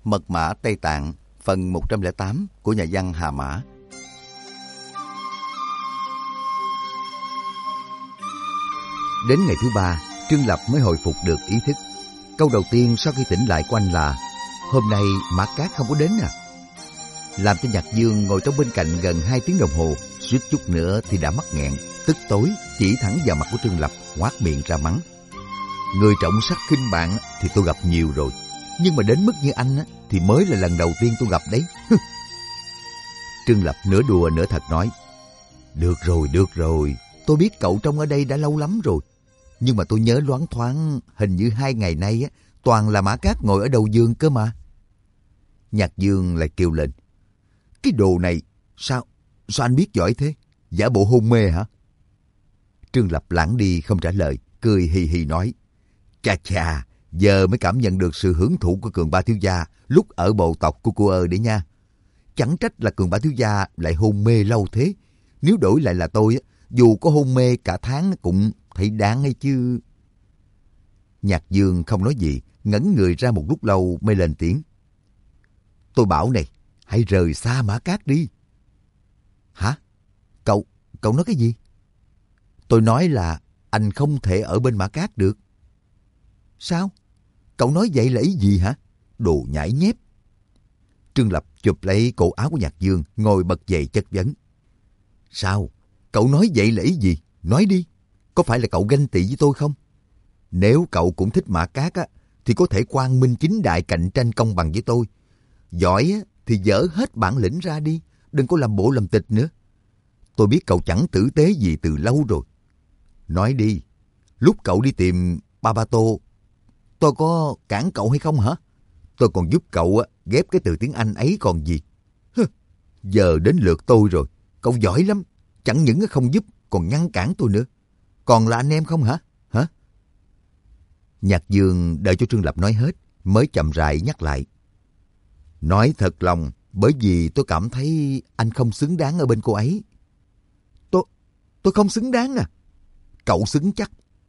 Mật mã Tây Tạng, phần 108 của nhà văn Hà Mã. Đến ngày thứ ba, Trương Lập mới hồi phục được ý thức. Câu đầu tiên sau khi tỉnh lại của anh là: "Hôm nay Mã Cát không có đến à?" Làm cho Nhạc Dương ngồi trong bên cạnh gần 2 tiếng đồng hồ, suýt chút nữa thì đã mắc nghẹn, tức tối chỉ thẳng vào mặt của Trương Lập, ngoác miệng ra mắng: "Người trọng sắc khinh bạn thì tôi gặp nhiều rồi, nhưng mà đến mức như anh thì mới là lần đầu tiên tôi gặp đấy." Trương Lập nửa đùa nửa thật nói: được rồi, tôi biết cậu trông ở đây đã lâu lắm rồi, nhưng mà tôi nhớ loáng thoáng hình như 2 ngày nay toàn là Mã Cát ngồi ở đầu giường cơ mà." Nhạc Dương lại kêu lên: "Cái đồ này, sao anh biết giỏi thế? Giả bộ hôn mê hả?" Trương Lập lảng đi không trả lời, cười hì hì nói: Chà, giờ mới cảm nhận được sự hưởng thụ của Cường Ba thiếu gia lúc ở bộ tộc của cô đấy nha. Chẳng trách là Cường Ba thiếu gia lại hôn mê lâu thế. Nếu đổi lại là tôi, dù có hôn mê cả tháng cũng thấy đáng hay chứ." Nhạc Dương không nói gì, ngẩn người ra một lúc lâu mới lên tiếng: "Tôi bảo này, hãy rời xa Mã Cát đi." "Hả? Cậu nói cái gì?" "Tôi nói là anh không thể ở bên Mã Cát được." "Sao? Cậu nói vậy là ý gì hả? Đồ nhãi nhép." Trương Lập chụp lấy cổ áo của Nhạc Dương, ngồi bật dậy chất vấn: "Sao? Cậu nói vậy là ý gì? Nói đi. Có phải là cậu ganh tị với tôi không? Nếu cậu cũng thích Mã Cát thì có thể quang minh chính đại cạnh tranh công bằng với tôi. Giỏi thì dở hết bản lĩnh ra đi, đừng có làm bộ làm tịch nữa. Tôi biết cậu chẳng tử tế gì từ lâu rồi. Nói đi, lúc cậu đi tìm Babato, tôi có cản cậu hay không hả? Tôi còn giúp cậu ghép cái từ tiếng Anh ấy còn gì. Giờ đến lượt tôi rồi, cậu giỏi lắm, chẳng những không giúp còn ngăn cản tôi nữa. Còn là anh em không hả? Nhạc Dương đợi cho Trương Lập nói hết, mới chậm rãi nhắc lại: "Nói thật lòng, bởi vì tôi cảm thấy anh không xứng đáng ở bên cô ấy." Tôi không xứng đáng à? Cậu xứng chắc.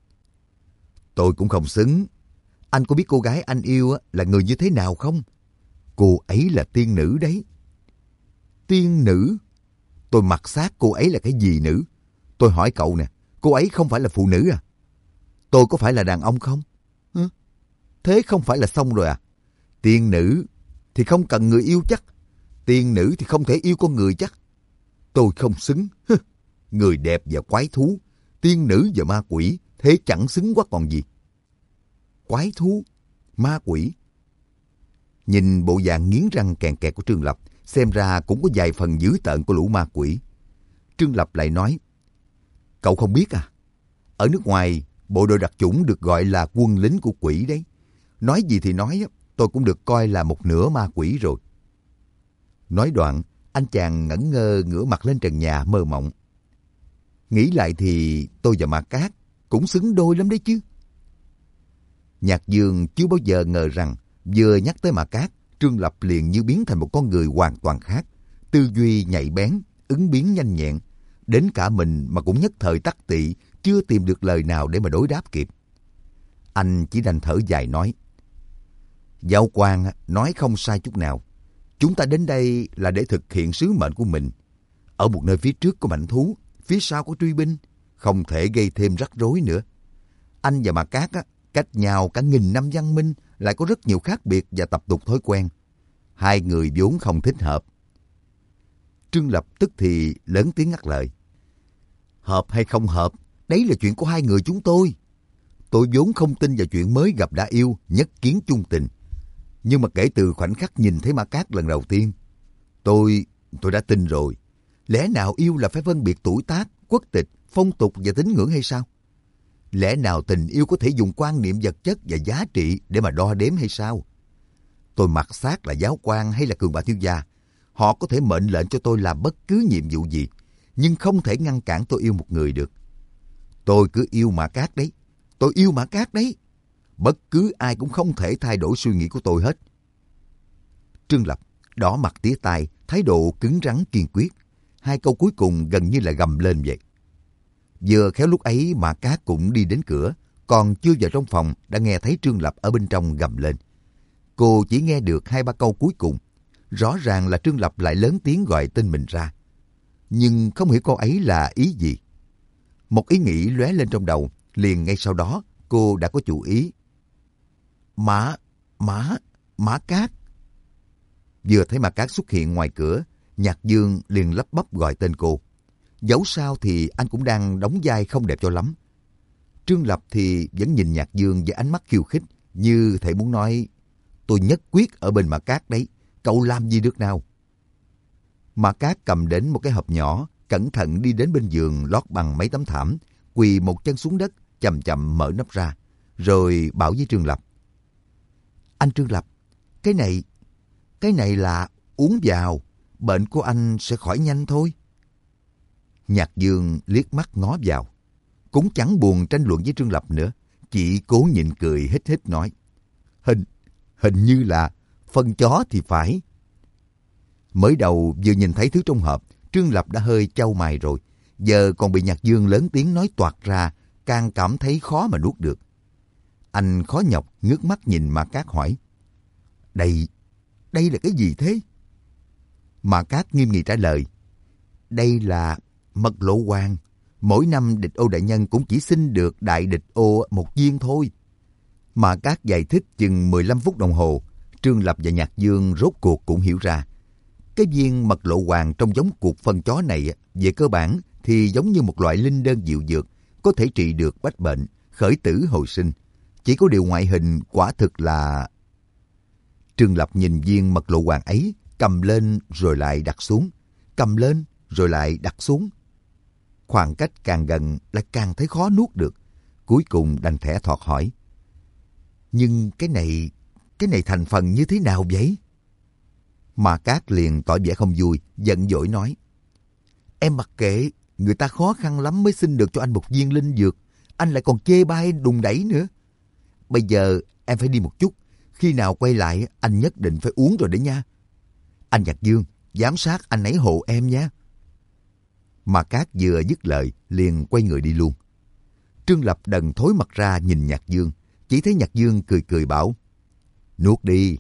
Tôi cũng không xứng. Anh có biết cô gái anh yêu là người như thế nào không? Cô ấy là tiên nữ đấy. Tiên nữ? Tôi mặc xác cô ấy là cái gì nữ? Tôi hỏi cậu nè, cô ấy không phải là phụ nữ à? Tôi có phải là đàn ông không? Thế không phải là xong rồi à? Tiên nữ thì không cần người yêu chắc. Tiên nữ thì không thể yêu con người chắc. Tôi không xứng. Người đẹp và quái thú, tiên nữ và ma quỷ, thế chẳng xứng quá còn gì. Quái thú, ma quỷ. Nhìn bộ dạng nghiến răng kèn kẹt của Trương Lập, xem ra cũng có vài phần dữ tợn của lũ ma quỷ. Trương Lập lại nói: "Cậu không biết à? Ở nước ngoài, bộ đội đặc chủng được gọi là quân lính của quỷ đấy. Nói gì thì nói, tôi cũng được coi là một nửa ma quỷ rồi." Nói đoạn, anh chàng ngẩn ngơ ngửa mặt lên trần nhà mơ mộng. Nghĩ lại thì tôi và Mã Cát cũng xứng đôi lắm đấy chứ. Nhạc Dương chưa bao giờ ngờ rằng vừa nhắc tới Mã Cát, Trương Lập liền như biến thành một con người hoàn toàn khác, tư duy nhạy bén, ứng biến nhanh nhẹn, đến cả mình mà cũng nhất thời tắc tị, chưa tìm được lời nào để mà đối đáp kịp. Anh chỉ đành thở dài nói: "Giáo quan nói không sai chút nào. Chúng ta đến đây là để thực hiện sứ mệnh của mình. Ở một nơi phía trước có mãnh thú, phía sau có truy binh, không thể gây thêm rắc rối nữa. Anh và Mã Cát cách nhau cả 1000 năm văn minh, lại có rất nhiều khác biệt và tập tục thói quen. Hai người vốn không thích hợp." Trương Lập tức thì lớn tiếng ngắt lời: "Hợp hay không hợp, đấy là chuyện của hai người chúng tôi. Tôi vốn không tin vào chuyện mới gặp đã yêu, nhất kiến chung tình. Nhưng mà kể từ khoảnh khắc nhìn thấy Mã Cát lần đầu tiên, tôi đã tin rồi. Lẽ nào yêu là phải phân biệt tuổi tác, quốc tịch, phong tục và tín ngưỡng hay sao? Lẽ nào tình yêu có thể dùng quan niệm vật chất và giá trị để mà đo đếm hay sao? Tôi mặc xác là giáo quan hay là Cường Ba thiếu gia, họ có thể mệnh lệnh cho tôi làm bất cứ nhiệm vụ gì, nhưng không thể ngăn cản tôi yêu một người được. Tôi cứ yêu Mã Cát đấy. Tôi yêu Mã Cát đấy. Bất cứ ai cũng không thể thay đổi suy nghĩ của tôi hết." Trương Lập đỏ mặt tía tai, thái độ cứng rắn kiên quyết. 2 câu cuối cùng gần như là gầm lên vậy. Vừa khéo lúc ấy Mã Cát cũng đi đến cửa, còn chưa vào trong phòng đã nghe thấy Trương Lập ở bên trong gầm lên: Cô chỉ nghe được 2-3 câu cuối cùng. Rõ ràng là Trương Lập lại lớn tiếng gọi tên mình ra. Nhưng không hiểu câu ấy là ý gì. Một ý nghĩ lóe lên trong đầu, liền ngay sau đó cô đã có chủ ý. Mã Cát. Vừa thấy Mã Cát xuất hiện ngoài cửa, Nhạc Dương liền lắp bắp gọi tên cô. Dẫu sao thì anh cũng đang đóng vai không đẹp cho lắm. Trương Lập thì vẫn nhìn Nhạc Dương với ánh mắt khiêu khích, như thể muốn nói, tôi nhất quyết ở bên Mã Cát đấy, cậu làm gì được nào. Mã Cát cầm đến một cái hộp nhỏ, cẩn thận đi đến bên giường lót bằng mấy tấm thảm, quỳ một chân xuống đất, chậm chậm mở nắp ra, rồi bảo với Trương Lập. Anh Trương Lập, cái này là uống vào, bệnh của anh sẽ khỏi nhanh thôi. Nhạc Dương liếc mắt ngó vào, cũng chẳng buồn tranh luận với Trương Lập nữa, chỉ cố nhịn cười hít hít nói. Hình như là phân chó thì phải. Mới đầu vừa nhìn thấy thứ trong hộp, Trương Lập đã hơi chau mày rồi, giờ còn bị Nhạc Dương lớn tiếng nói toạc ra, càng cảm thấy khó mà nuốt được. Anh khó nhọc ngước mắt nhìn Mã Cát hỏi. Đây là cái gì thế? Mã Cát nghiêm nghị trả lời. Đây là mật lộ hoàng. Mỗi năm địch ô đại nhân cũng chỉ xin được đại địch ô một viên thôi. Mã Cát giải thích chừng 15 phút đồng hồ. Trương Lập và Nhạc Dương rốt cuộc cũng hiểu ra. Cái viên mật lộ hoàng trong giống cuộc phân chó này, về cơ bản thì giống như một loại linh đơn diệu dược, có thể trị được bách bệnh, khởi tử hồi sinh. Chỉ có điều ngoại hình quả thực là... Trương Lập nhìn viên mật lộ hoàng ấy, cầm lên rồi lại đặt xuống, cầm lên rồi lại đặt xuống. Khoảng cách càng gần lại càng thấy khó nuốt được. Cuối cùng đành thẻ thọt hỏi. Nhưng cái này thành phần như thế nào vậy? Mã Cát liền tỏ vẻ không vui, giận dỗi nói. Em mặc kệ, người ta khó khăn lắm mới xin được cho anh một viên linh dược. Anh lại còn chê bai đùn đẩy nữa. Bây giờ em phải đi một chút. Khi nào quay lại anh nhất định phải uống rồi đấy nha. Anh Nhạc Dương, giám sát anh ấy hộ em nhé. Mã Cát vừa dứt lời liền quay người đi luôn. Trương Lập đần thối mặt ra nhìn Nhạc Dương. Chỉ thấy Nhạc Dương cười cười bảo. Nuốt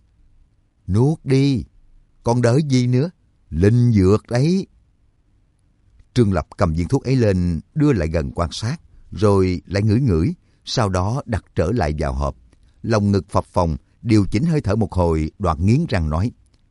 đi. Còn đợi gì nữa? Linh dược đấy. Trương Lập cầm viên thuốc ấy lên, đưa lại gần quan sát, rồi lại ngửi ngửi, sau đó đặt trở lại vào hộp. Lòng ngực phập phồng, điều chỉnh hơi thở một hồi, đoạn nghiến răng nói.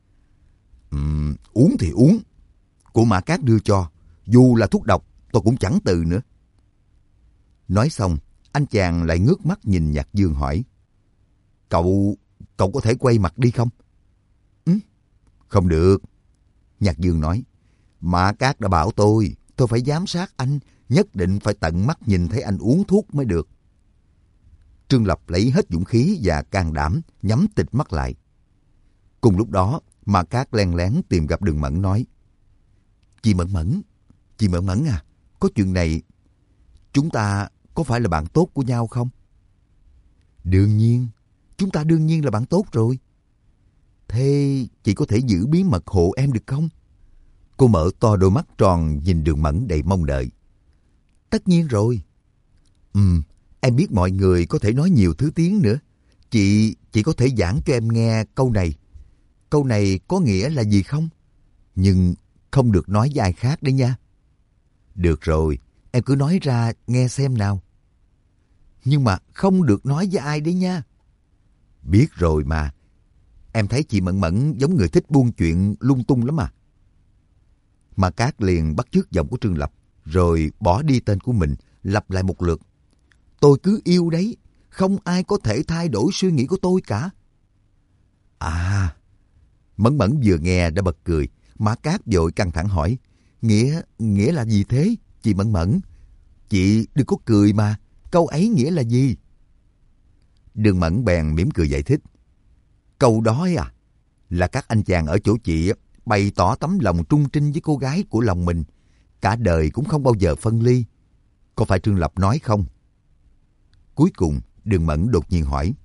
Uống thì uống. Của Mã Cát đưa cho, dù là thuốc độc, tôi cũng chẳng từ nữa. Nói xong, anh chàng lại ngước mắt nhìn Nhạc Dương hỏi. Cậu có thể quay mặt đi không? Không được. Nhạc Dương nói. Mã Cát đã bảo tôi phải giám sát anh, nhất định phải tận mắt nhìn thấy anh uống thuốc mới được. Trương Lập lấy hết dũng khí và can đảm, nhắm tịt mắt lại. Cùng lúc đó, Mã Cát len lén tìm gặp Đường Mẫn nói. Chị Mẫn Mẫn à, có chuyện này, chúng ta có phải là bạn tốt của nhau không? Đương nhiên, chúng ta đương nhiên là bạn tốt rồi. Thế chị có thể giữ bí mật hộ em được không? Cô mở to đôi mắt tròn nhìn Đường Mẫn đầy mong đợi. Tất nhiên rồi. Em biết mọi người có thể nói nhiều thứ tiếng nữa. Chị có thể giảng cho em nghe câu này. Câu này có nghĩa là gì không? Nhưng không được nói với ai khác đấy nha. Được rồi, em cứ nói ra nghe xem nào. Nhưng mà không được nói với ai đấy nha. Biết rồi mà. Em thấy chị Mẫn Mẫn giống người thích buôn chuyện lung tung lắm à. Mã Cát liền bắt chước giọng của Trương Lập, rồi bỏ đi tên của mình, lặp lại một lượt. Tôi cứ yêu đấy, không ai có thể thay đổi suy nghĩ của tôi cả. À, Mẫn Mẫn vừa nghe đã bật cười. Mã Cát vội căng thẳng hỏi. Nghĩa là gì thế, chị Mẫn Mẫn? Chị đừng có cười mà, câu ấy nghĩa là gì? Đường Mẫn bèn mỉm cười giải thích. Câu đó là các anh chàng ở chỗ chị bày tỏ tấm lòng trung trinh với cô gái của lòng mình, cả đời cũng không bao giờ phân ly. Có phải Trương Lập nói không? Cuối cùng, Đường Mẫn đột nhiên hỏi.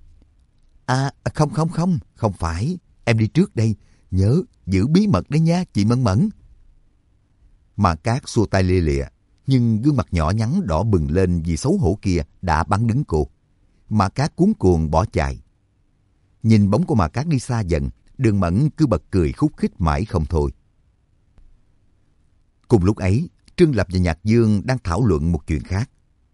Không phải. Em đi trước đây. Nhớ, giữ bí mật đấy nha, chị Mẫn Mẫn. Mã Cát xua tay lia lịa, nhưng gương mặt nhỏ nhắn đỏ bừng lên vì xấu hổ kia đã bắn đứng cô. Mã Cát cuống cuồng bỏ chạy. Nhìn bóng của Mã Cát đi xa dần, Đường Mẫn cứ bật cười khúc khích mãi không thôi. Cùng lúc ấy, Trương Lập và Nhạc Dương đang thảo luận một chuyện khác.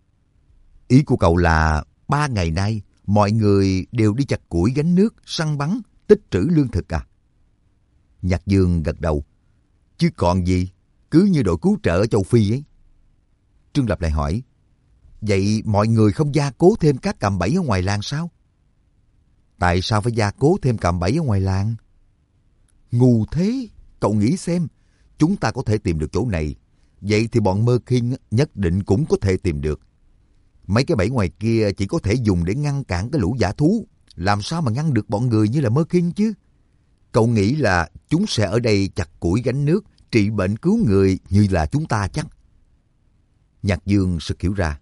Ý của cậu là 3 ngày nay mọi người đều đi chặt củi gánh nước, săn bắn, tích trữ lương thực à? Nhạc Dương gật đầu. Chứ còn gì, cứ như đội cứu trợ ở châu Phi ấy. Trương Lập lại hỏi, vậy mọi người không gia cố thêm các cạm bẫy ở ngoài làng sao? Tại sao phải gia cố thêm cạm bẫy ở ngoài làng? Ngu thế, cậu nghĩ xem, chúng ta có thể tìm được chỗ này, vậy thì bọn Mơ Kinh nhất định cũng có thể tìm được. Mấy cái bẫy ngoài kia chỉ có thể dùng để ngăn cản cái lũ dã thú, làm sao mà ngăn được bọn người như là Mơ Kinh chứ? Cậu nghĩ là chúng sẽ ở đây chặt củi gánh nước, trị bệnh cứu người như là chúng ta chắc? Nhạc Dương sực hiểu ra.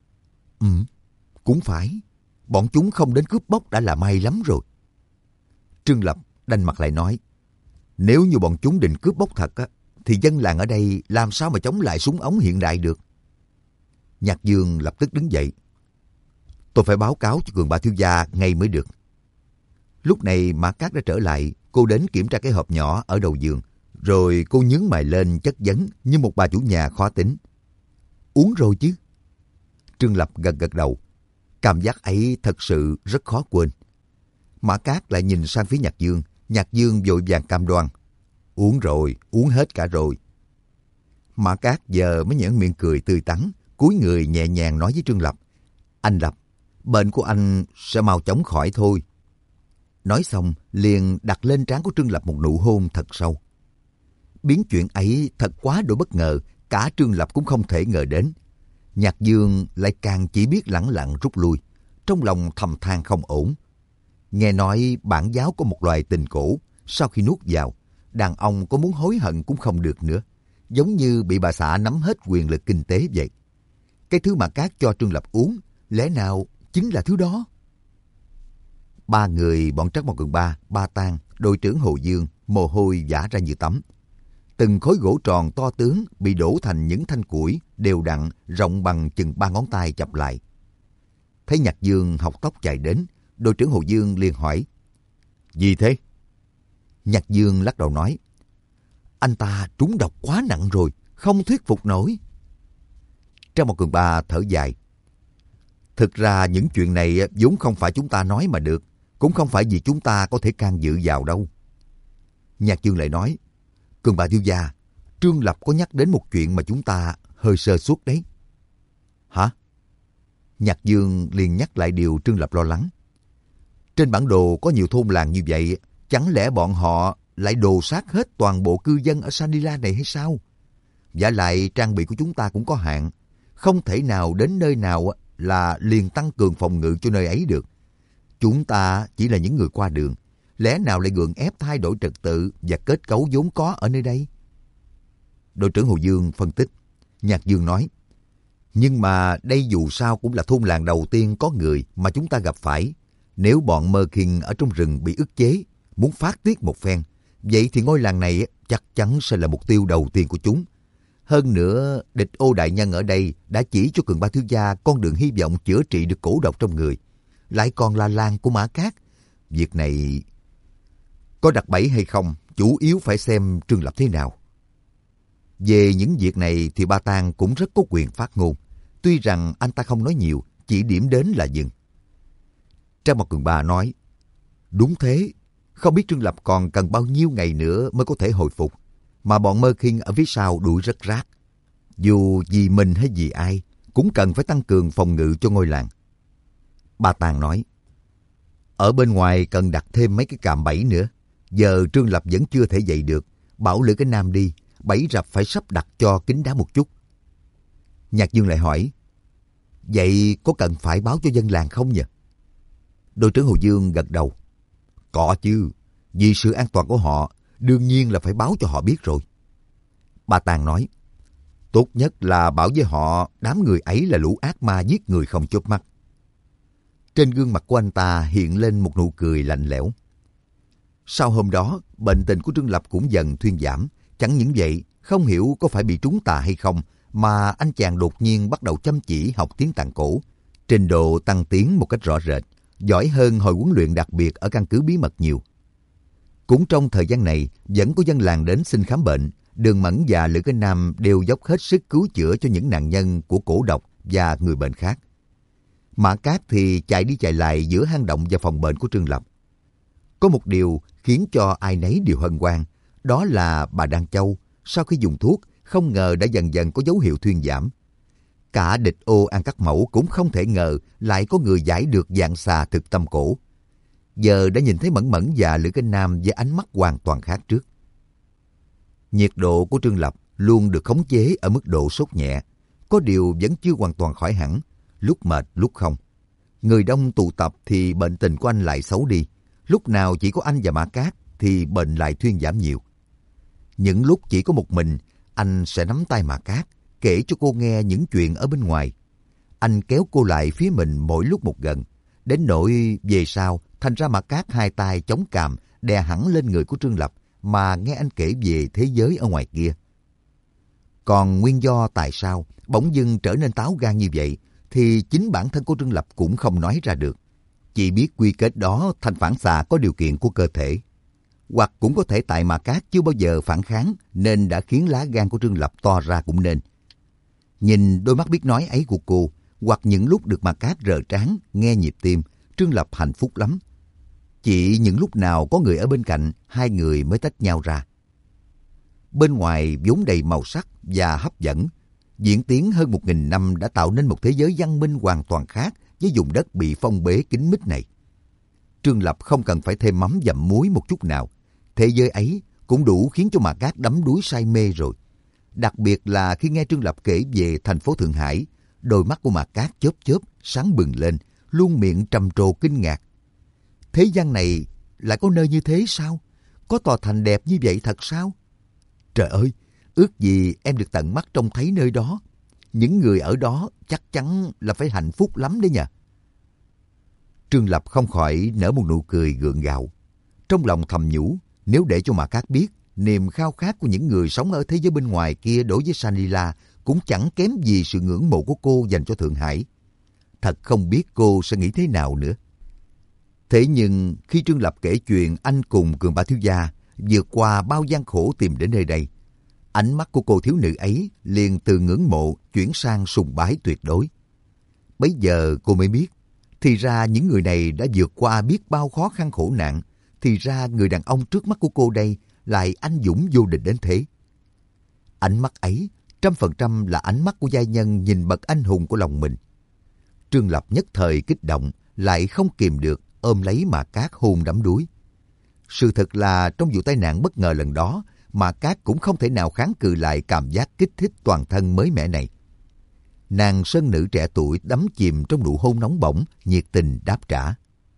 Cũng phải. Bọn chúng không đến cướp bóc đã là may lắm rồi. Trương Lập đanh mặt lại nói, nếu như bọn chúng định cướp bóc thật á, thì dân làng ở đây làm sao mà chống lại súng ống hiện đại được? Nhạc Dương lập tức đứng dậy. Tôi phải báo cáo cho Cường Ba thiếu gia ngay mới được. Lúc này Mã Cát đã trở lại, cô đến kiểm tra cái hộp nhỏ ở đầu giường, rồi cô nhướng mày lên chất vấn như một bà chủ nhà khó tính. Uống rồi chứ? Trương Lập gật gật đầu. Cảm giác ấy thật sự rất khó quên. Mã Cát lại nhìn sang phía Nhạc Dương. Nhạc Dương vội vàng cam đoan. Uống rồi, uống hết cả rồi. Mã Cát giờ mới nhếch miệng cười tươi tắn, cúi người nhẹ nhàng nói với Trương Lập. Anh Lập, bệnh của anh sẽ mau chóng khỏi thôi. Nói xong, liền đặt lên trán của Trương Lập một nụ hôn thật sâu. Biến chuyện ấy thật quá đổi bất ngờ, cả Trương Lập cũng không thể ngờ đến. Nhạc Dương lại càng chỉ biết lẳng lặng rút lui, trong lòng thầm than không ổn. Nghe nói bản giáo có một loài tình cổ, sau khi nuốt vào, đàn ông có muốn hối hận cũng không được nữa, giống như bị bà xã nắm hết quyền lực kinh tế vậy. Cái thứ mà Cát cho Trương Lập uống, lẽ nào chính là thứ đó? Ba người bọn Trắc Mộc Cường Ba, Ba Tang, đội trưởng Hồ Dương, mồ hôi vã ra như tắm. Từng khối gỗ tròn to tướng bị đổ thành những thanh củi đều đặn rộng bằng chừng 3 ngón tay chập lại. Thấy Nhạc Dương học tóc chạy đến, đội trưởng Hồ Dương liền hỏi, gì thế? Nhạc Dương lắc đầu nói, anh ta trúng độc quá nặng rồi, không thuyết phục nổi. Trắc Mộc Cường Ba thở dài, thực ra những chuyện này vốn không phải chúng ta nói mà được, cũng không phải vì chúng ta có thể can dự vào đâu. Nhạc Dương lại nói, Cường Ba thiếu gia, Trương Lập có nhắc đến một chuyện mà chúng ta hơi sơ suất đấy. Hả? Nhạc Dương liền nhắc lại điều Trương Lập lo lắng. Trên bản đồ có nhiều thôn làng như vậy, chẳng lẽ bọn họ lại đồ sát hết toàn bộ cư dân ở Sanila này hay sao? Vả lại trang bị của chúng ta cũng có hạn, không thể nào đến nơi nào là liền tăng cường phòng ngự cho nơi ấy được. Chúng ta chỉ là những người qua đường, lẽ nào lại gượng ép thay đổi trật tự và kết cấu vốn có ở nơi đây? Đội trưởng Hồ Dương phân tích. Nhạc Dương nói, nhưng mà đây dù sao cũng là thôn làng đầu tiên có người mà chúng ta gặp phải. Nếu bọn Mơ Kinh ở trong rừng bị ức chế, muốn phát tiết một phen, vậy thì ngôi làng này chắc chắn sẽ là mục tiêu đầu tiên của chúng. Hơn nữa, địch Ô đại nhân ở đây đã chỉ cho Cường Ba thiếu gia con đường hy vọng chữa trị được cổ độc trong người. Lại còn là làng của Mã Cát. Việc này có đặt bẫy hay không, chủ yếu phải xem Trương Lập thế nào. Về những việc này thì Ba Tang cũng rất có quyền phát ngôn. Tuy rằng anh ta không nói nhiều, chỉ điểm đến là dừng. Trác Mộc Cường Ba nói, đúng thế, không biết Trương Lập còn cần bao nhiêu ngày nữa mới có thể hồi phục, mà bọn Mơ Kinh ở phía sau đuổi rất rát. Dù vì mình hay vì ai, cũng cần phải tăng cường phòng ngự cho ngôi làng. Ba Tang nói, ở bên ngoài cần đặt thêm mấy cái cạm bẫy nữa. Giờ Trương Lập vẫn chưa thể dậy được, bảo Lữ Cái Nam đi, bẫy rập phải sắp đặt cho kín đáo một chút. Nhạc Dương lại hỏi, vậy có cần phải báo cho dân làng không nhỉ? Đội trưởng Hồ Dương gật đầu, có chứ, vì sự an toàn của họ, đương nhiên là phải báo cho họ biết rồi. Ba Tang nói, tốt nhất là bảo với họ đám người ấy là lũ ác ma giết người không chớp mắt. Trên gương mặt của anh ta hiện lên một nụ cười lạnh lẽo. Sau hôm đó, bệnh tình của Trương Lập cũng dần thuyên giảm. Chẳng những vậy, không hiểu có phải bị trúng tà hay không, mà anh chàng đột nhiên bắt đầu chăm chỉ học tiếng Tạng cổ. Trình độ tăng tiến một cách rõ rệt, giỏi hơn hồi huấn luyện đặc biệt ở căn cứ bí mật nhiều. Cũng trong thời gian này, vẫn có dân làng đến xin khám bệnh. Đường Mẫn và Lữ Cái Nam đều dốc hết sức cứu chữa cho những nạn nhân của cổ độc và người bệnh khác. Mã Cát thì chạy đi chạy lại giữa hang động và phòng bệnh của Trương Lập. Có một điều khiến cho ai nấy đều hân hoan, đó là bà Đan Châu, sau khi dùng thuốc, không ngờ đã dần dần có dấu hiệu thuyên giảm. Cả Địch Ô An Cắt Mẫu cũng không thể ngờ lại có người giải được dạng xà thực tâm cổ. Giờ đã nhìn thấy Mẫn Mẫn và Lữ Cái Nam với ánh mắt hoàn toàn khác trước. Nhiệt độ của Trương Lập luôn được khống chế ở mức độ sốt nhẹ, có điều vẫn chưa hoàn toàn khỏi hẳn, lúc mệt lúc không. Người đông tụ tập thì bệnh tình của anh lại xấu đi, lúc nào chỉ có anh và Mã Cát thì bệnh lại thuyên giảm nhiều. Những lúc chỉ có một mình, anh sẽ nắm tay Mã Cát, kể cho cô nghe những chuyện ở bên ngoài. Anh kéo cô lại phía mình mỗi lúc một gần, đến nỗi về sau thành ra Mã Cát hai tay chống cằm đè hẳn lên người của Trương Lập mà nghe anh kể về thế giới ở ngoài kia. Còn nguyên do tại sao bỗng dưng trở nên táo gan như vậy thì chính bản thân của Trương Lập cũng không nói ra được. Chỉ biết quy kết đó thành phản xạ có điều kiện của cơ thể. Hoặc cũng có thể tại Mã Cát chưa bao giờ phản kháng nên đã khiến lá gan của Trương Lập to ra cũng nên. Nhìn đôi mắt biết nói ấy của cô, hoặc những lúc được Mã Cát rờ trán, nghe nhịp tim, Trương Lập hạnh phúc lắm. Chỉ những lúc nào có người ở bên cạnh, hai người mới tách nhau ra. Bên ngoài vốn đầy màu sắc và hấp dẫn, diễn tiến hơn 1000 năm đã tạo nên một thế giới văn minh hoàn toàn khác với vùng đất bị phong bế kín mít này. Trương Lập không cần phải thêm mắm dặm muối một chút nào. Thế giới ấy cũng đủ khiến cho Mã Cát đắm đuối say mê rồi. Đặc biệt là khi nghe Trương Lập kể về thành phố Thượng Hải, đôi mắt của Mã Cát chớp chớp, sáng bừng lên, luôn miệng trầm trồ kinh ngạc. Thế gian này lại có nơi như thế sao? Có tòa thành đẹp như vậy thật sao? Trời ơi, ước gì em được tận mắt trông thấy nơi đó. Những người ở đó chắc chắn là phải hạnh phúc lắm đấy nhỉ. Trương Lập không khỏi nở một nụ cười gượng gạo. Trong lòng thầm nhủ, nếu để cho Mã Cát biết, niềm khao khát của những người sống ở thế giới bên ngoài kia đối với Sanila cũng chẳng kém gì sự ngưỡng mộ của cô dành cho Thượng Hải. Thật không biết cô sẽ nghĩ thế nào nữa. Thế nhưng khi Trương Lập kể chuyện anh cùng Cường Ba thiếu gia vượt qua bao gian khổ tìm đến nơi đây, ánh mắt của cô thiếu nữ ấy liền từ ngưỡng mộ chuyển sang sùng bái tuyệt đối. Bấy giờ cô mới biết, thì ra những người này đã vượt qua biết bao khó khăn khổ nạn, thì ra người đàn ông trước mắt của cô đây lại anh dũng vô địch đến thế. Ánh mắt ấy 100% là ánh mắt của giai nhân nhìn bậc anh hùng của lòng mình. Trương Lập nhất thời kích động, lại không kìm được ôm lấy Mã Cát hôn đắm đuối. Sự thật là trong vụ tai nạn bất ngờ lần đó, Mã Cát cũng không thể nào kháng cự lại cảm giác kích thích toàn thân mới mẻ này. Nàng sơn nữ trẻ tuổi đắm chìm trong nụ hôn nóng bỏng, nhiệt tình đáp trả.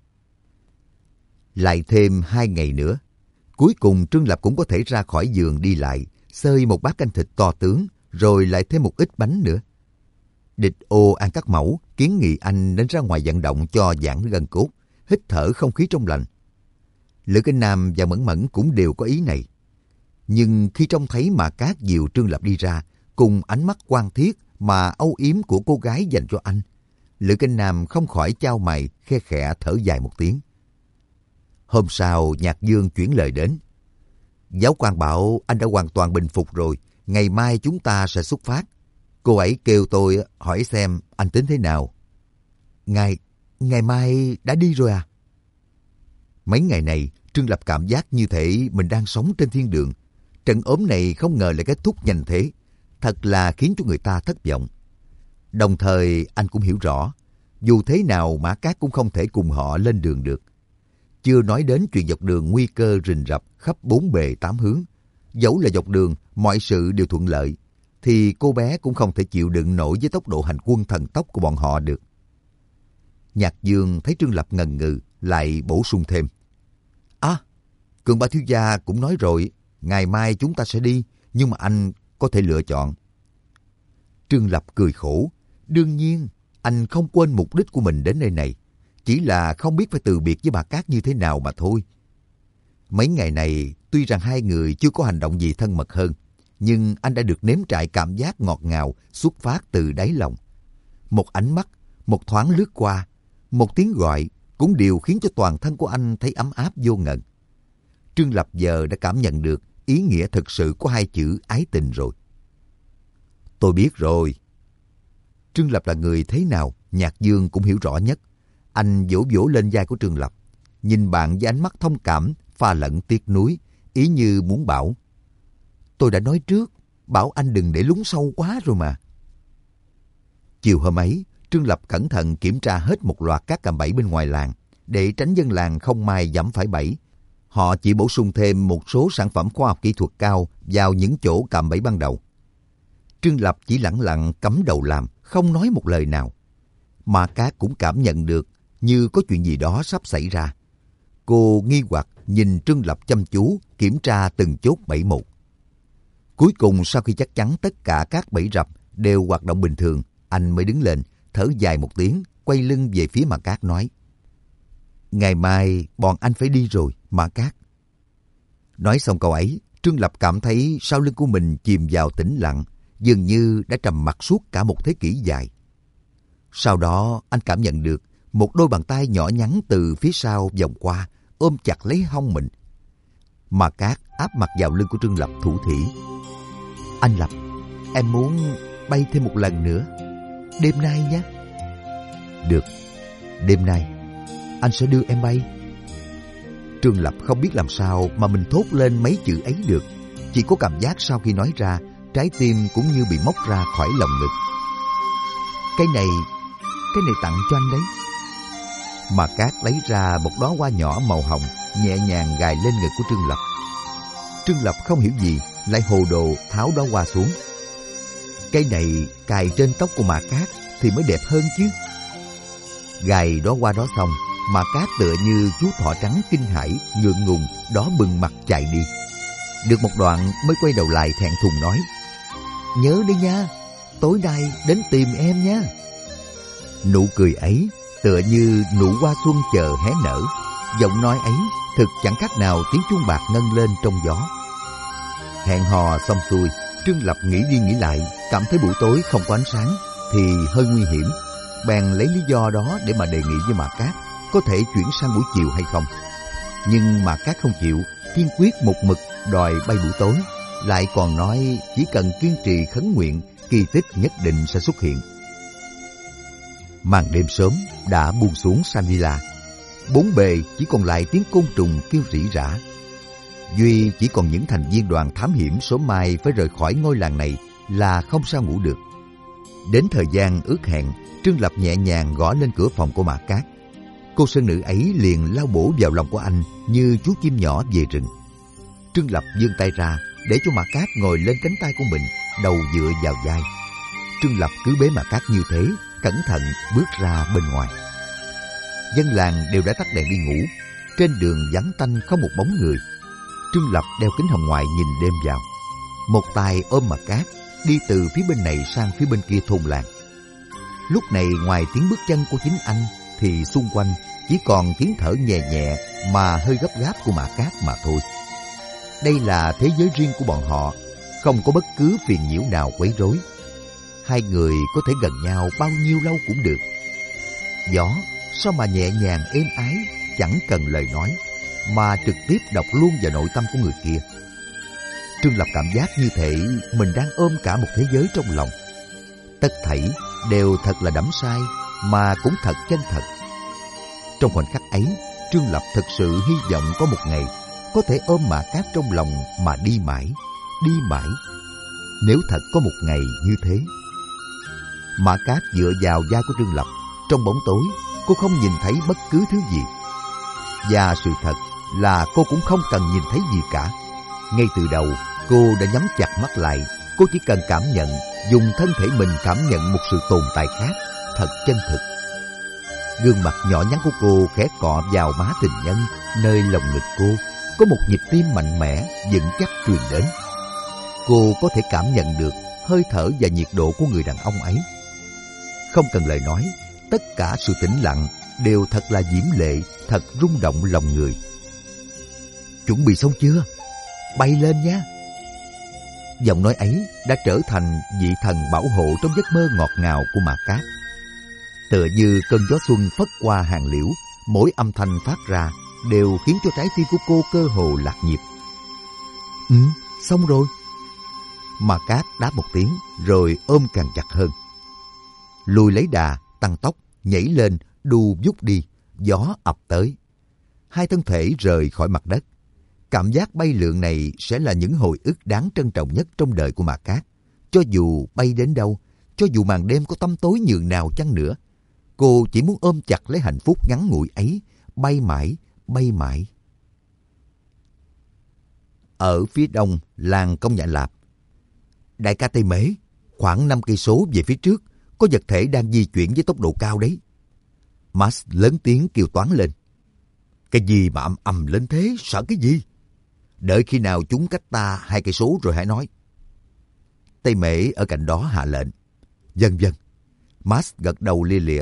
Lại thêm 2 ngày nữa, cuối cùng Trương Lập cũng có thể ra khỏi giường đi lại, xơi một bát canh thịt to tướng, rồi lại thêm một ít bánh nữa. Địch Ô An Cắt Mẫu kiến nghị anh đến ra ngoài vận động cho giãn gân cốt, hít thở không khí trong lành. Lữ Cái Nam và Mẫn Mẫn cũng đều có ý này. Nhưng khi trông thấy Mã Cát dìu Trương Lập đi ra, cùng ánh mắt quan thiết mà âu yếm của cô gái dành cho anh, Lữ Cái Nam không khỏi chau mày, khe khẽ thở dài một tiếng. Hôm sau, Nhạc Dương chuyển lời đến. Giáo quan bảo anh đã hoàn toàn bình phục rồi, ngày mai chúng ta sẽ xuất phát. Cô ấy kêu tôi hỏi xem anh tính thế nào. Ngày mai đã đi rồi à? Mấy ngày này, Trương Lập cảm giác như thể mình đang sống trên thiên đường. Trận ốm này không ngờ lại kết thúc nhanh thế. Thật là khiến cho người ta thất vọng. Đồng thời anh cũng hiểu rõ, dù thế nào Mã Cát cũng không thể cùng họ lên đường được. Chưa nói đến chuyện dọc đường nguy cơ rình rập khắp 4 bề 8 hướng. Dẫu là dọc đường mọi sự đều thuận lợi, thì cô bé cũng không thể chịu đựng nổi với tốc độ hành quân thần tốc của bọn họ được. Nhạc Dương thấy Trương Lập ngần ngừ, lại bổ sung thêm. Cường Ba thiếu gia cũng nói rồi, ngày mai chúng ta sẽ đi, nhưng mà anh có thể lựa chọn. Trương Lập cười khổ. Đương nhiên, anh không quên mục đích của mình đến nơi này. Chỉ là không biết phải từ biệt với bà Cát như thế nào mà thôi. Mấy ngày này, tuy rằng hai người chưa có hành động gì thân mật hơn, nhưng anh đã được nếm trải cảm giác ngọt ngào xuất phát từ đáy lòng. Một ánh mắt, một thoáng lướt qua, một tiếng gọi, cũng đều khiến cho toàn thân của anh thấy ấm áp vô ngần. Trương Lập giờ đã cảm nhận được ý nghĩa thực sự của hai chữ ái tình rồi. Tôi biết rồi. Trương Lập là người thế nào, Nhạc Dương cũng hiểu rõ nhất. Anh vỗ vỗ lên vai của Trương Lập, nhìn bạn với ánh mắt thông cảm, pha lẫn tiếc nuối, ý như muốn bảo: tôi đã nói trước, bảo anh đừng để lún sâu quá rồi mà. Chiều hôm ấy, Trương Lập cẩn thận kiểm tra hết một loạt các cạm bẫy bên ngoài làng, để tránh dân làng không may dẫm phải bẫy. Họ chỉ bổ sung thêm một số sản phẩm khoa học kỹ thuật cao vào những chỗ cạm bẫy ban đầu. Trương Lập chỉ lẳng lặng cắm đầu làm, không nói một lời nào. Mã Cát cũng cảm nhận được như có chuyện gì đó sắp xảy ra. Cô nghi hoặc nhìn Trương Lập chăm chú, kiểm tra từng chốt bẫy một. Cuối cùng sau khi chắc chắn tất cả các bẫy rập đều hoạt động bình thường, anh mới đứng lên, thở dài một tiếng, quay lưng về phía Mã Cát nói: ngày mai bọn anh phải đi rồi, Mã Cát. Nói xong câu ấy, Trương Lập cảm thấy sau lưng của mình chìm vào tĩnh lặng, dường như đã trầm mặc suốt cả một thế kỷ dài. Sau đó anh cảm nhận được một đôi bàn tay nhỏ nhắn từ phía sau vòng qua, ôm chặt lấy hông mình. Mã Cát áp mặt vào lưng của Trương Lập thủ thỉ: anh Lập, em muốn bay thêm một lần nữa, đêm nay nhé. Được, đêm nay anh sẽ đưa em bay. Trương Lập không biết làm sao mà mình thốt lên mấy chữ ấy được. Chỉ có cảm giác sau khi nói ra, trái tim cũng như bị móc ra khỏi lồng ngực. Cái này tặng cho anh đấy. Mã Cát lấy ra một đóa hoa nhỏ màu hồng, nhẹ nhàng gài lên ngực của Trương Lập. Trương Lập không hiểu gì, lại hồ đồ tháo đóa hoa xuống. Cái này cài trên tóc của Mã Cát thì mới đẹp hơn chứ. Gài đóa hoa đó xong, Mã Cát tựa như chú thỏ trắng kinh hãi, ngượng ngùng, đỏ bừng mặt chạy đi. Được một đoạn mới quay đầu lại thẹn thùng nói: nhớ đi nha, tối nay đến tìm em nha. Nụ cười ấy tựa như nụ hoa xuân chờ hé nở. Giọng nói ấy thực chẳng khác nào tiếng chuông bạc ngân lên trong gió. Hẹn hò xong xuôi, Trương Lập nghĩ đi nghĩ lại, cảm thấy buổi tối không có ánh sáng thì hơi nguy hiểm, bèn lấy lý do đó để mà đề nghị với Mã Cát có thể chuyển sang buổi chiều hay không. Nhưng Mã Cát không chịu, kiên quyết một mực đòi bay buổi tối, lại còn nói chỉ cần kiên trì khấn nguyện, kỳ tích nhất định sẽ xuất hiện. Màn đêm sớm đã buông xuống Sanila. Bốn bề chỉ còn lại tiếng côn trùng kêu rỉ rả. Duy chỉ còn những thành viên đoàn thám hiểm sớm mai phải rời khỏi ngôi làng này là không sao ngủ được. Đến thời gian ước hẹn, Trương Lập nhẹ nhàng gõ lên cửa phòng của Mã Cát. Cô sơn nữ ấy liền lao bổ vào lòng của anh như chú chim nhỏ về rừng. Trương Lập vươn tay ra để cho Mã Cát ngồi lên cánh tay của mình, đầu dựa vào vai. Trương Lập cứ bế Mã Cát như thế, cẩn thận bước ra bên ngoài. Dân làng đều đã tắt đèn đi ngủ, trên đường vắng tanh không một bóng người. Trương Lập đeo kính hồng ngoại nhìn đêm vào, một tay ôm Mã Cát đi từ phía bên này sang phía bên kia thôn làng. Lúc này ngoài tiếng bước chân của chính anh thì xung quanh chỉ còn tiếng thở nhẹ nhẹ mà hơi gấp gáp của Mã Cát mà thôi. Đây là thế giới riêng của bọn họ, không có bất cứ phiền nhiễu nào quấy rối. Hai người có thể gần nhau bao nhiêu lâu cũng được. Gió sao mà nhẹ nhàng êm ái, chẳng cần lời nói, mà trực tiếp đọc luôn vào nội tâm của người kia. Trương Lập cảm giác như thể mình đang ôm cả một thế giới trong lòng. Tất thảy đều thật là đắm say, mà cũng thật chân thật. Trong khoảnh khắc ấy, Trương Lập thực sự hy vọng có một ngày có thể ôm Mã Cát trong lòng mà đi mãi, đi mãi. Nếu thật có một ngày như thế. Mã Cát dựa vào vai của Trương Lập. Trong bóng tối, cô không nhìn thấy bất cứ thứ gì. Và sự thật là cô cũng không cần nhìn thấy gì cả. Ngay từ đầu, cô đã nhắm chặt mắt lại. Cô chỉ cần cảm nhận, dùng thân thể mình cảm nhận một sự tồn tại khác, thật chân thực. Gương mặt nhỏ nhắn của cô khẽ cọ vào má tình nhân, nơi lòng ngực cô có một nhịp tim mạnh mẽ, vững chắc truyền đến. Cô có thể cảm nhận được hơi thở và nhiệt độ của người đàn ông ấy. Không cần lời nói, tất cả sự tĩnh lặng đều thật là diễm lệ, thật rung động lòng người. Chuẩn bị xong chưa? Bay lên nhé! Giọng nói ấy đã trở thành vị thần bảo hộ trong giấc mơ ngọt ngào của Mã Cát. Tựa như cơn gió xuân phất qua hàng liễu, Mỗi âm thanh phát ra đều khiến cho trái tim của cô cơ hồ lạc nhịp. Xong rồi. Mà Cát đáp một tiếng rồi ôm càng chặt hơn. Lùi lấy đà, tăng tốc, nhảy lên, đu vút đi, gió ập tới. Hai thân thể rời khỏi mặt đất. Cảm giác bay lượn này sẽ là những hồi ức đáng trân trọng nhất trong đời của Mạc Cát. Cho dù bay đến đâu, cho dù màn đêm có tăm tối nhường nào chăng nữa, cô chỉ muốn ôm chặt lấy hạnh phúc ngắn ngủi ấy, bay mãi, bay mãi. Ở phía đông, làng Công Nhạn Lạp. Đại ca Tây Mễ, khoảng 5 cây số về phía trước, có vật thể đang di chuyển với tốc độ cao đấy. Max lớn tiếng kêu toáng lên. Cái gì mà ầm lên thế, sợ cái gì? Đợi khi nào chúng cách ta 2 cây số rồi hãy nói. Tây Mễ ở cạnh đó hạ lệnh. Vâng vâng. Max gật đầu lia lịa.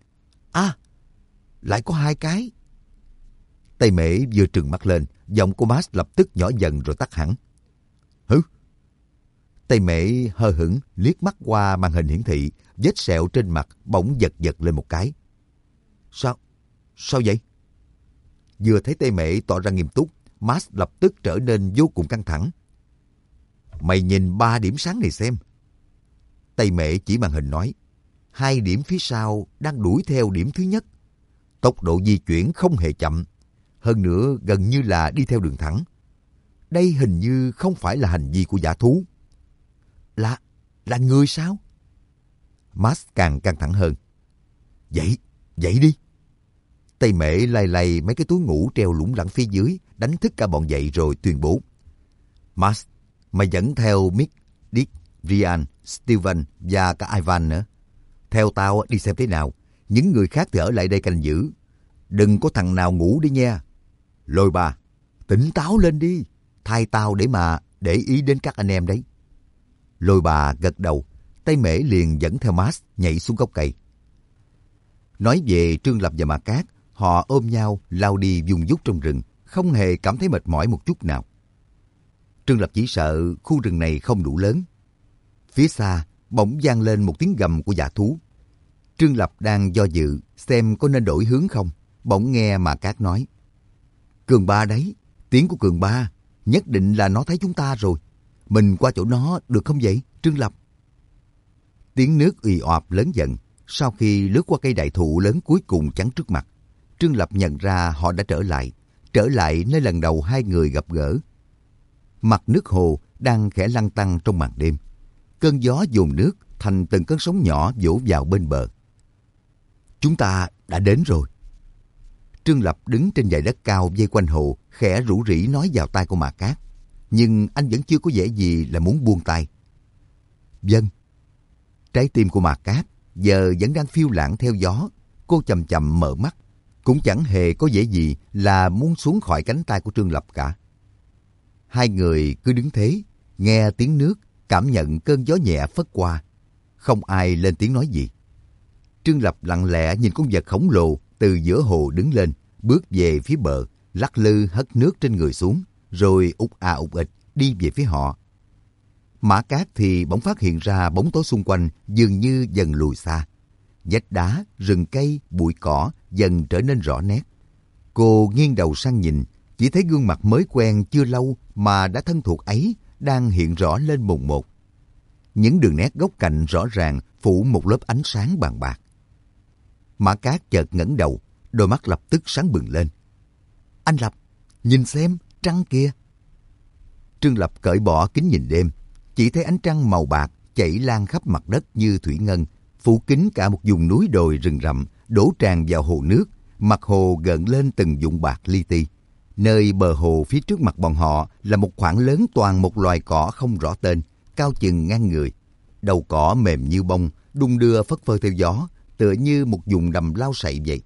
Lại có 2 cái. Tây Mễ vừa trừng mắt lên, giọng của Max lập tức nhỏ dần rồi tắt hẳn. Hứ? Tây Mễ hờ hững liếc mắt qua màn hình hiển thị, vết sẹo trên mặt bỗng giật giật lên một cái. Sao vậy? Vừa thấy Tây Mễ tỏ ra nghiêm túc, Max lập tức trở nên vô cùng căng thẳng. Mày nhìn 3 điểm sáng này xem. Tây Mễ chỉ màn hình nói. 2 điểm phía sau đang đuổi theo điểm thứ nhất. Tốc độ di chuyển không hề chậm. Hơn nữa gần như là đi theo đường thẳng. Đây hình như không phải là hành vi của dã thú. Là người sao? Max càng căng thẳng hơn. Dậy đi. Tây Mễ lay lay mấy cái túi ngủ treo lủng lẳng phía dưới, đánh thức cả bọn dậy rồi tuyên bố. Max, mày dẫn theo Mick, Dick, Ryan, Steven và cả Ivan nữa. Theo tao đi xem thế nào. Những người khác thì ở lại đây canh giữ. Đừng có thằng nào ngủ đi nha. Lôi Ba, tỉnh táo lên đi. Thay tao để ý đến các anh em đấy. Lôi Bà gật đầu. Tây Mễ liền dẫn theo Max nhảy xuống gốc cây. Nói về Trương Lập và Mạc Cát, họ ôm nhau lao đi vùng vút trong rừng, không hề cảm thấy mệt mỏi một chút nào. Trương Lập chỉ sợ khu rừng này không đủ lớn. Phía xa bỗng vang lên một tiếng gầm của dã thú. Trương Lập đang do dự xem có nên đổi hướng không, bỗng nghe Mạc Cát nói. Cường Ba đấy, tiếng của Cường Ba, nhất định là nó thấy chúng ta rồi. Mình qua chỗ nó được không vậy, Trương Lập? Tiếng nước ì oạp lớn dần. Sau khi lướt qua cây đại thụ lớn cuối cùng chắn trước mặt, Trương Lập nhận ra họ đã trở lại nơi lần đầu hai người gặp gỡ. Mặt nước hồ đang khẽ lăn tăn trong màn đêm. Cơn gió dồn nước thành từng cơn sóng nhỏ vỗ vào bên bờ. Chúng ta đã đến rồi. Trương Lập đứng trên dải đất cao vây quanh hồ, khẽ rủ rỉ nói vào tai của Mạc Cát. Nhưng anh vẫn chưa có vẻ gì là muốn buông tay. Vâng. Trái tim của Mạc Cát giờ vẫn đang phiêu lãng theo gió. Cô chậm chậm mở mắt, cũng chẳng hề có vẻ gì là muốn xuống khỏi cánh tay của Trương Lập cả. Hai người cứ đứng thế, nghe tiếng nước, cảm nhận cơn gió nhẹ phất qua. Không ai lên tiếng nói gì. Trương Lập lặng lẽ nhìn con vật khổng lồ từ giữa hồ đứng lên, bước về phía bờ, lắc lư hất nước trên người xuống, rồi ục ịch đi về phía họ. Mã Cát thì bỗng phát hiện ra bóng tối xung quanh dường như dần lùi xa. Vách đá, rừng cây, bụi cỏ dần trở nên rõ nét. Cô nghiêng đầu sang nhìn, chỉ thấy gương mặt mới quen chưa lâu mà đã thân thuộc ấy đang hiện rõ lên mồn một. Những đường nét góc cạnh rõ ràng phủ một lớp ánh sáng bàn bạc. Mã Cát chợt ngẩng đầu, đôi mắt lập tức sáng bừng lên. Anh Lập, nhìn xem, trăng kìa. Trương Lập cởi bỏ kính nhìn đêm, chỉ thấy ánh trăng màu bạc chảy lan khắp mặt đất như thủy ngân, phủ kín cả một vùng núi đồi rừng rậm, đổ tràn vào hồ nước, mặt hồ gợn lên từng vụn bạc li ti. Nơi bờ hồ phía trước mặt bọn họ là một khoảng lớn toàn một loài cỏ không rõ tên, cao chừng ngang người. Đầu cỏ mềm như bông, đung đưa phất phơ theo gió, tựa như một vùng đầm lau sậy vậy.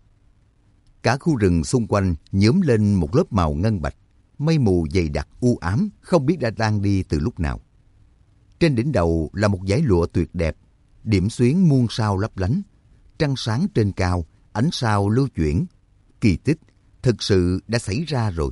Cả khu rừng xung quanh nhuốm lên một lớp màu ngân bạch, mây mù dày đặc u ám, không biết đã tan đi từ lúc nào. Trên đỉnh đầu là một dải lụa tuyệt đẹp, điểm xuyến muôn sao lấp lánh, trăng sáng trên cao, ánh sao lưu chuyển. Kỳ tích thực sự đã xảy ra rồi.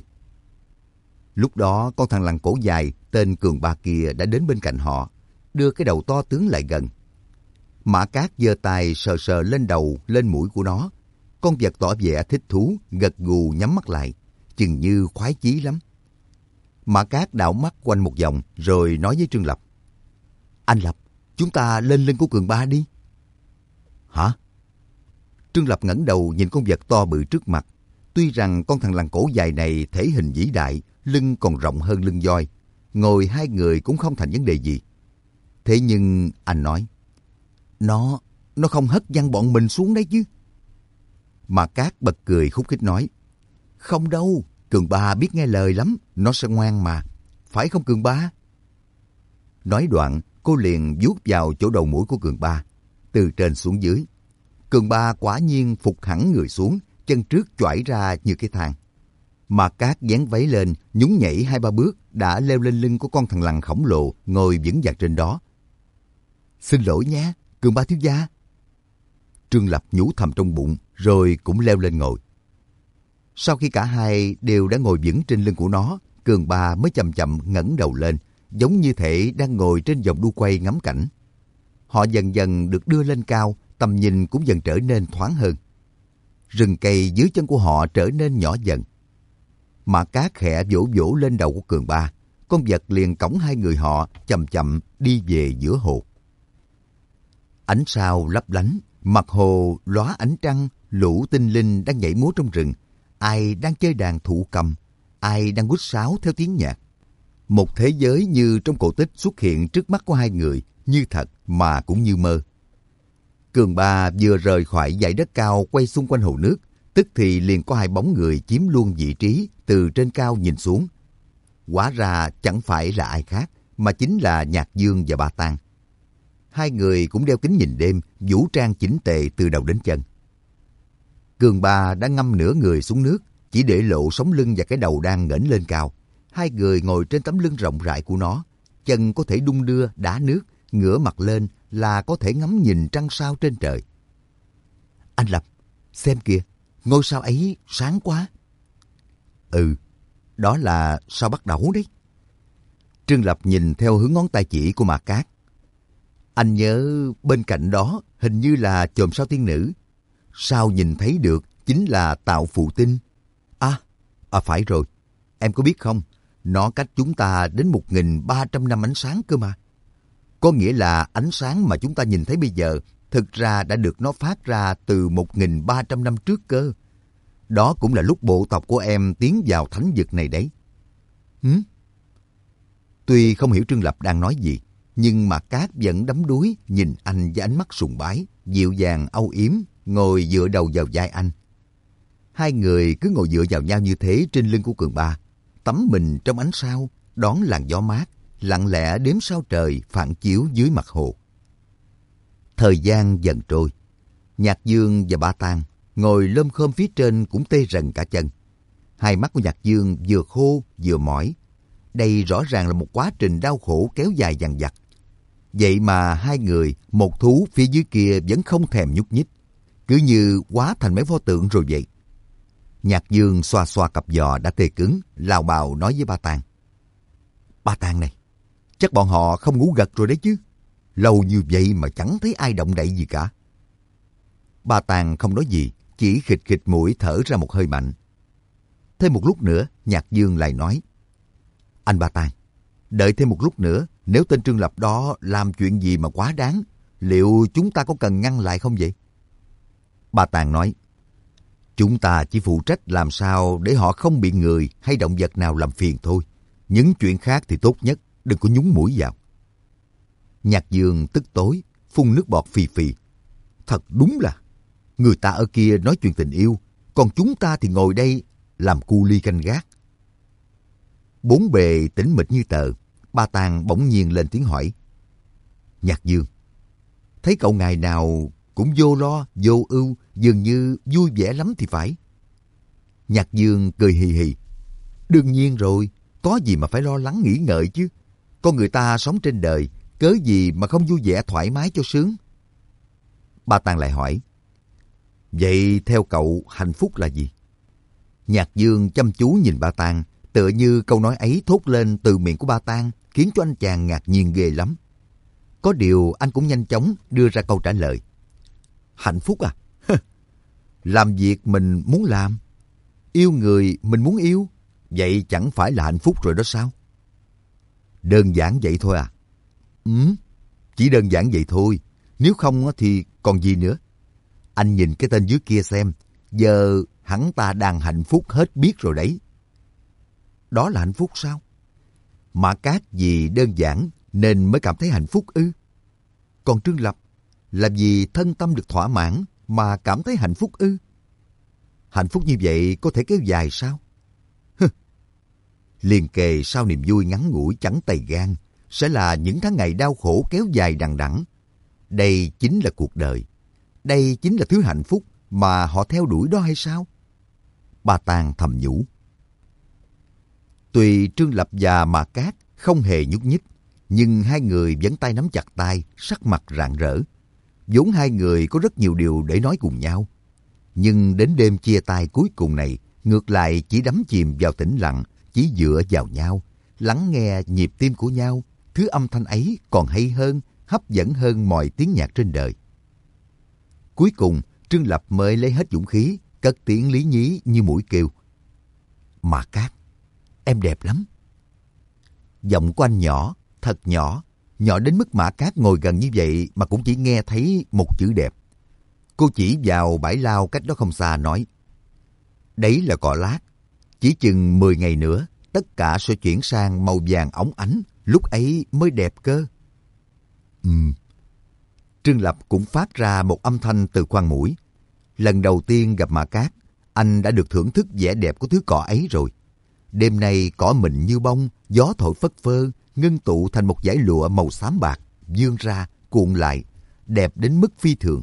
Lúc đó con thằn lằn cổ dài tên Cường Ba kia đã đến bên cạnh họ, đưa cái đầu to tướng lại gần. Mã Cát giơ tay sờ sờ lên đầu lên mũi của nó, Con vật tỏ vẻ thích thú, gật gù nhắm mắt lại, chừng như khoái chí lắm. Mã Cát đảo mắt quanh một vòng rồi nói với Trương Lập. Anh Lập, chúng ta lên lưng của Cường Ba đi. Hả? Trương Lập ngẩng đầu nhìn con vật to bự trước mặt. Tuy rằng con thằn lằn cổ dài này thể hình vĩ đại, lưng còn rộng hơn lưng voi, ngồi hai người cũng không thành vấn đề gì. Thế nhưng anh nói, nó không hất văng bọn mình xuống đấy chứ. Mà Cát bật cười khúc khích nói, không đâu, Cường Ba biết nghe lời lắm, nó sẽ ngoan mà. Phải không Cường Ba? Nói đoạn, cô liền vuốt vào chỗ đầu mũi của Cường Ba, từ trên xuống dưới. Cường Ba quả nhiên phục hẳn người xuống, chân trước choải ra như cái thang. Mà Cát dán váy lên, nhún nhảy 2-3 bước đã leo lên lưng của con thằn lằn khổng lồ ngồi vững vàng trên đó. Xin lỗi nhé, Cường Ba thiếu gia. Trương Lập nhủ thầm trong bụng rồi cũng leo lên ngồi. Sau khi cả hai đều đã ngồi vững trên lưng của nó, Cường Ba mới chậm chậm ngẩng đầu lên, giống như thể đang ngồi trên vòng đu quay ngắm cảnh. Họ dần dần được đưa lên cao, tầm nhìn cũng dần trở nên thoáng hơn. Rừng cây dưới chân của họ trở nên nhỏ dần. Mã Cát khẽ vỗ vỗ lên đầu của Cường Ba, con vật liền cõng hai người họ chậm chậm đi về giữa hồ. Ánh sao lấp lánh, mặt hồ lóa ánh trăng, lũ tinh linh đang nhảy múa trong rừng, ai đang chơi đàn thụ cầm, ai đang huýt sáo theo tiếng nhạc. Một thế giới như trong cổ tích xuất hiện trước mắt của hai người, như thật mà cũng như mơ. Cường Ba vừa rời khỏi dãy đất cao quay xung quanh hồ nước, tức thì liền có hai bóng người chiếm luôn vị trí từ trên cao nhìn xuống. Hóa ra chẳng phải là ai khác, mà chính là Nhạc Dương và Ba Tang. Hai người cũng đeo kính nhìn đêm, vũ trang chỉnh tề từ đầu đến chân. Cường Ba đã ngâm nửa người xuống nước, chỉ để lộ sống lưng và cái đầu đang ngẩng lên cao. Hai người ngồi trên tấm lưng rộng rãi của nó, chân có thể đung đưa đá nước, ngửa mặt lên là có thể ngắm nhìn trăng sao trên trời. Anh Lập, xem kìa, ngôi sao ấy sáng quá. Ừ, đó là sao Bắt Đầu đấy. Trương Lập nhìn theo hướng ngón tay chỉ của Mạc Cát. Anh nhớ bên cạnh đó hình như là chòm sao tiên nữ. Sao nhìn thấy được chính là Tạo Phụ Tinh. Phải rồi, em có biết không, nó cách chúng ta đến 1.300 năm ánh sáng cơ mà. Có nghĩa là ánh sáng mà chúng ta nhìn thấy bây giờ thực ra đã được nó phát ra từ 1.300 năm trước cơ. Đó cũng là lúc bộ tộc của em tiến vào thánh vực này đấy. Tuy không hiểu Trương Lập đang nói gì, nhưng mà Cát vẫn đắm đuối nhìn anh với ánh mắt sùng bái, dịu dàng âu yếm, ngồi dựa đầu vào vai anh. Hai người cứ ngồi dựa vào nhau như thế trên lưng của Cường Ba, tắm mình trong ánh sao, đón làn gió mát, lặng lẽ đếm sao trời phản chiếu dưới mặt hồ. Thời gian dần trôi, Nhạc Dương và Ba Tang ngồi lơm khơm phía trên cũng tê rần cả chân. Hai mắt của Nhạc Dương vừa khô vừa mỏi. Đây rõ ràng là một quá trình đau khổ kéo dài dằng dặc. Vậy mà hai người, một thú phía dưới kia vẫn không thèm nhúc nhích, cứ như hóa thành mấy pho tượng rồi vậy. Nhạc Dương xoa xoa cặp giò đã tê cứng, lào bào nói với Ba Tang. Ba Tang này, chắc bọn họ không ngủ gật rồi đấy chứ. Lâu như vậy mà chẳng thấy ai động đậy gì cả. Ba Tang không nói gì, chỉ khịt khịt mũi thở ra một hơi mạnh. Thêm một lúc nữa, Nhạc Dương lại nói. Anh Ba Tang, đợi thêm một lúc nữa, nếu tên Trương Lập đó làm chuyện gì mà quá đáng, liệu chúng ta có cần ngăn lại không vậy? Ba Tang nói. Chúng ta chỉ phụ trách làm sao để họ không bị người hay động vật nào làm phiền thôi. Những chuyện khác thì tốt nhất đừng có nhúng mũi vào. Nhạc Dương tức tối, phun nước bọt phì phì. Thật đúng là, người ta ở kia nói chuyện tình yêu, còn chúng ta thì ngồi đây làm cu ly canh gác. Bốn bề tĩnh mịch như tờ, Ba Tang bỗng nhiên lên tiếng hỏi. Nhạc Dương, thấy cậu ngày nào cũng vô lo, vô ưu, dường như vui vẻ lắm thì phải. Nhạc Dương cười hì hì. Đương nhiên rồi, có gì mà phải lo lắng nghĩ ngợi chứ. Con người ta sống trên đời, cớ gì mà không vui vẻ thoải mái cho sướng. Ba Tang lại hỏi. Vậy theo cậu hạnh phúc là gì? Nhạc Dương chăm chú nhìn Ba Tang, tựa như câu nói ấy thốt lên từ miệng của Ba Tang khiến cho anh chàng ngạc nhiên ghê lắm. Có điều anh cũng nhanh chóng đưa ra câu trả lời. Hạnh phúc à? làm việc mình muốn làm, yêu người mình muốn yêu, vậy chẳng phải là hạnh phúc rồi đó sao? Đơn giản vậy thôi à? Chỉ đơn giản vậy thôi. Nếu không thì còn gì nữa. Anh nhìn cái tên dưới kia xem, giờ hắn ta đang hạnh phúc hết biết rồi đấy. Đó là hạnh phúc sao? Mã Cát vì đơn giản nên mới cảm thấy hạnh phúc ư? Còn Trương Lập là vì thân tâm được thỏa mãn mà cảm thấy hạnh phúc ư? Hạnh phúc như vậy có thể kéo dài sao? Liền kề sau niềm vui ngắn ngủi chẳng tày gan sẽ là những tháng ngày đau khổ kéo dài đằng đẵng. Đây chính là cuộc đời. Đây chính là thứ hạnh phúc mà họ theo đuổi đó hay sao? Bà Tàng thầm nhủ. Tuy Trương Lập và Mã Cát không hề nhúc nhích, nhưng hai người vẫn tay nắm chặt tay, sắc mặt rạng rỡ. Vốn hai người có rất nhiều điều để nói cùng nhau. Nhưng đến đêm chia tay cuối cùng này, ngược lại chỉ đắm chìm vào tĩnh lặng, chỉ dựa vào nhau, lắng nghe nhịp tim của nhau. Thứ âm thanh ấy còn hay hơn, hấp dẫn hơn mọi tiếng nhạc trên đời. Cuối cùng, Trương Lập mới lấy hết dũng khí, cất tiếng lý nhí như mũi kêu. Mã Cát, em đẹp lắm. Giọng của anh nhỏ, thật nhỏ, nhỏ đến mức Mã Cát ngồi gần như vậy mà cũng chỉ nghe thấy một chữ đẹp. Cô chỉ vào bãi lao cách đó không xa nói. Đấy là cỏ lát, chỉ chừng 10 ngày nữa, tất cả sẽ chuyển sang màu vàng óng ánh, lúc ấy mới đẹp cơ. Trương Lập cũng phát ra một âm thanh từ khoang mũi. Lần đầu tiên gặp Mã Cát, anh đã được thưởng thức vẻ đẹp của thứ cỏ ấy rồi. Đêm nay cỏ mịn như bông, gió thổi phất phơ, ngưng tụ thành một dải lụa màu xám bạc, vươn ra, cuộn lại, đẹp đến mức phi thường.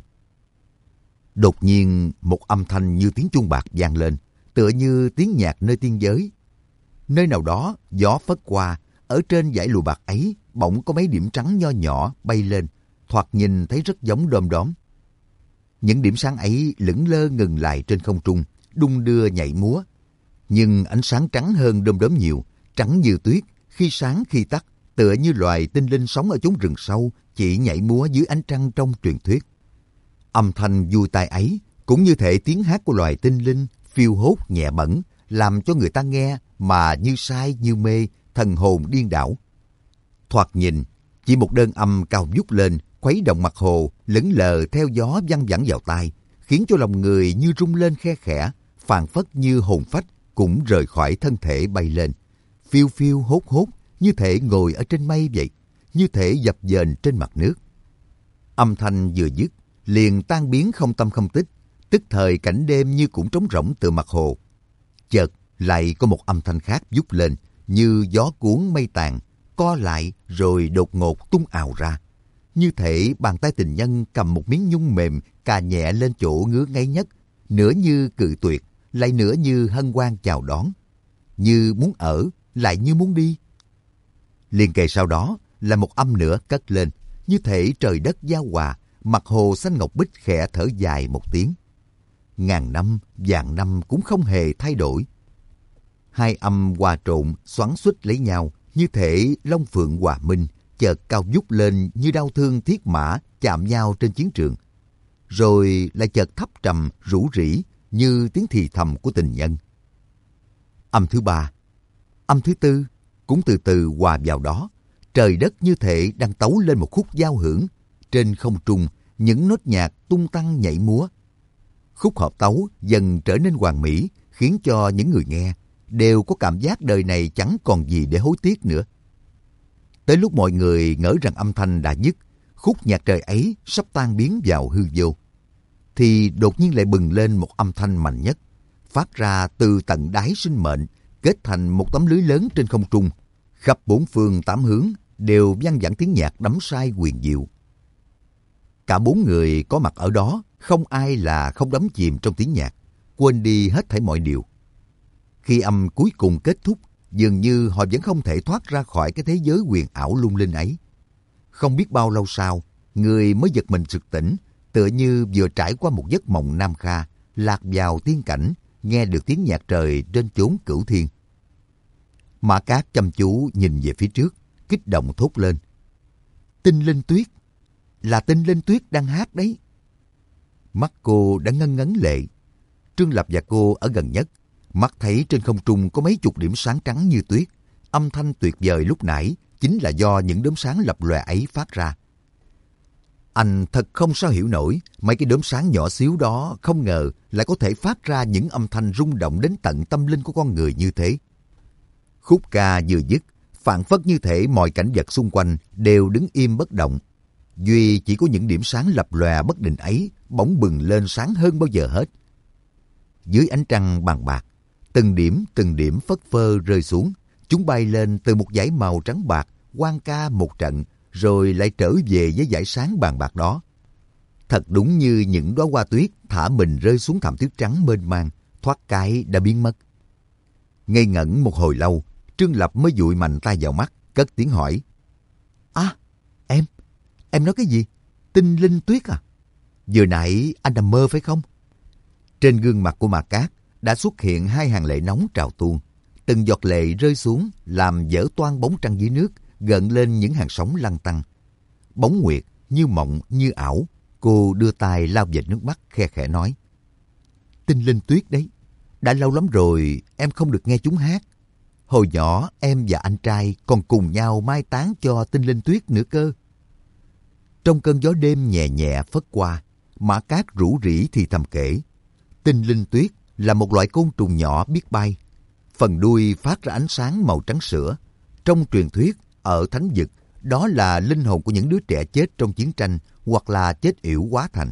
Đột nhiên, một âm thanh như tiếng chuông bạc vang lên, tựa như tiếng nhạc nơi tiên giới. Nơi nào đó, gió phất qua, ở trên dải lụa bạc ấy, bỗng có mấy điểm trắng nho nhỏ bay lên, thoạt nhìn thấy rất giống đom đóm. Những điểm sáng ấy lững lơ ngừng lại trên không trung, đung đưa nhảy múa. Nhưng ánh sáng trắng hơn đom đóm nhiều, trắng như tuyết, khi sáng khi tắt, tựa như loài tinh linh sống ở chốn rừng sâu, chỉ nhảy múa dưới ánh trăng trong truyền thuyết. Âm thanh vui tai ấy cũng như thể tiếng hát của loài tinh linh, phiêu hốt nhẹ bẫng, làm cho người ta nghe mà như say như mê, thần hồn điên đảo. Thoạt nhìn, chỉ một đơn âm cao vút lên, khuấy động mặt hồ, lững lờ theo gió văng vẳng vào tai, khiến cho lòng người như rung lên khe khẽ, phảng phất như hồn phách cũng rời khỏi thân thể bay lên, phiêu phiêu hốt hốt, như thể ngồi ở trên mây vậy, như thể dập dềnh trên mặt nước. Âm thanh vừa dứt, liền tan biến không tâm không tích, tức thời cảnh đêm như cũng trống rỗng từ mặt hồ. Chợt lại có một âm thanh khác vút lên, như gió cuốn mây tàn, co lại rồi đột ngột tung ào ra. Như thể bàn tay tình nhân cầm một miếng nhung mềm cà nhẹ lên chỗ ngứa ngáy nhất, nửa như cự tuyệt, lại nửa như hân hoan chào đón. Như muốn ở, lại như muốn đi. Liền kề sau đó là một âm nữa cất lên, như thể trời đất giao hòa, mặt hồ xanh ngọc bích khẽ thở dài một tiếng. Ngàn năm, vạn năm cũng không hề thay đổi. Hai âm hòa trộn, xoắn xuýt lấy nhau, như thể long phượng hòa minh, chợt cao vút lên như đau thương thiết mã chạm nhau trên chiến trường. Rồi lại chợt thấp trầm, rũ rỉ, như tiếng thì thầm của tình nhân. Âm thứ ba, âm thứ tư cũng từ từ hòa vào đó. Trời đất như thể đang tấu lên một khúc giao hưởng. Trên không trung, những nốt nhạc tung tăng nhảy múa. Khúc hợp tấu dần trở nên hoàn mỹ, khiến cho những người nghe đều có cảm giác đời này chẳng còn gì để hối tiếc nữa. Tới lúc mọi người ngỡ rằng âm thanh đã dứt, khúc nhạc trời ấy sắp tan biến vào hư vô, thì đột nhiên lại bừng lên một âm thanh mạnh nhất, phát ra từ tận đáy sinh mệnh, kết thành một tấm lưới lớn trên không trung. Khắp bốn phương tám hướng đều vang vẳng tiếng nhạc đắm say huyền diệu. Cả bốn người có mặt ở đó, không ai là không đắm chìm trong tiếng nhạc, quên đi hết thảy mọi điều. Khi âm cuối cùng kết thúc, dường như họ vẫn không thể thoát ra khỏi cái thế giới huyền ảo lung linh ấy. Không biết bao lâu sau, người mới giật mình sực tỉnh, tựa như vừa trải qua một giấc mộng nam kha, lạc vào tiên cảnh, nghe được tiếng nhạc trời trên chốn cửu thiên. Mã Cát chăm chú nhìn về phía trước, kích động thốt lên. Tinh linh tuyết! Là tinh linh tuyết đang hát đấy! Mắt cô đã ngân ngấn lệ, Trương Lập và cô ở gần nhất, mắt thấy trên không trung có mấy chục điểm sáng trắng như tuyết. Âm thanh tuyệt vời lúc nãy chính là do những đốm sáng lập lòe ấy phát ra. Anh thật không sao hiểu nổi, mấy cái đốm sáng nhỏ xíu đó không ngờ lại có thể phát ra những âm thanh rung động đến tận tâm linh của con người như thế. Khúc ca vừa dứt, phảng phất như thể mọi cảnh vật xung quanh đều đứng im bất động. Duy chỉ có những điểm sáng lập lòe bất định ấy bỗng bừng lên sáng hơn bao giờ hết. Dưới ánh trăng bằng bạc, từng điểm phất phơ rơi xuống. Chúng bay lên từ một dải màu trắng bạc, quang ca một trận, rồi lại trở về với dải sáng bàn bạc đó. Thật đúng như những đóa hoa tuyết thả mình rơi xuống thảm tuyết trắng mênh mang, thoát cái đã biến mất. Ngây ngẩn một hồi lâu, Trương Lập mới dụi mạnh tay vào mắt, cất tiếng hỏi. À, em nói cái gì? Tinh linh tuyết à? Vừa nãy anh nằm mơ phải không? Trên gương mặt của Mạc Cát đã xuất hiện hai hàng lệ nóng trào tuôn. Từng giọt lệ rơi xuống làm vỡ toang bóng trăng dưới nước, gợn lên những hàng sóng lăn tăn. Bóng nguyệt như mộng như ảo, cô đưa tay lau vệt nước mắt khe khẽ nói. Tinh linh tuyết đấy, đã lâu lắm rồi em không được nghe chúng hát. Hồi nhỏ em và anh trai còn cùng nhau mai táng cho tinh linh tuyết nữa cơ. Trong cơn gió đêm nhẹ nhẹ phất qua, Mã Cát rủ rỉ thì thầm kể. Tinh linh tuyết là một loại côn trùng nhỏ biết bay. Phần đuôi phát ra ánh sáng màu trắng sữa. Trong truyền thuyết, ở thánh vực, đó là linh hồn của những đứa trẻ chết trong chiến tranh hoặc là chết yểu hóa thành.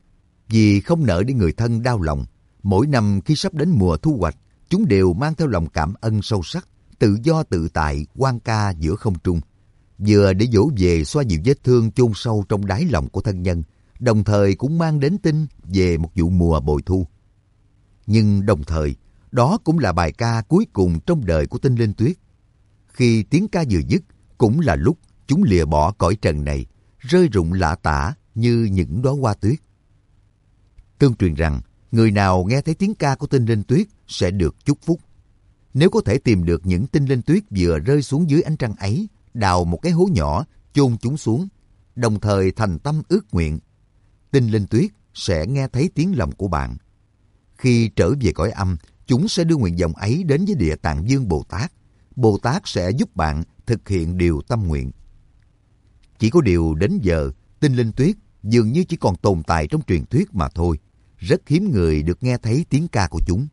Vì không nỡ để người thân đau lòng, mỗi năm khi sắp đến mùa thu hoạch, chúng đều mang theo lòng cảm ân sâu sắc, tự do tự tại, hoan ca giữa không trung. Vừa để dỗ về xoa dịu vết thương chôn sâu trong đáy lòng của thân nhân, đồng thời cũng mang đến tin về một vụ mùa bội thu. Nhưng đồng thời, đó cũng là bài ca cuối cùng trong đời của tinh linh tuyết. Khi tiếng ca vừa dứt, cũng là lúc chúng lìa bỏ cõi trần này, rơi rụng lả tả như những đóa hoa tuyết. Tương truyền rằng, người nào nghe thấy tiếng ca của tinh linh tuyết sẽ được chúc phúc. Nếu có thể tìm được những tinh linh tuyết vừa rơi xuống dưới ánh trăng ấy, đào một cái hố nhỏ, chôn chúng xuống, đồng thời thành tâm ước nguyện, tinh linh tuyết sẽ nghe thấy tiếng lòng của bạn. Khi trở về cõi âm, chúng sẽ đưa nguyện vọng ấy đến với Địa Tạng Vương Bồ Tát. Bồ Tát sẽ giúp bạn thực hiện điều tâm nguyện. Chỉ có điều đến giờ, tinh linh tuyết dường như chỉ còn tồn tại trong truyền thuyết mà thôi. Rất hiếm người được nghe thấy tiếng ca của chúng.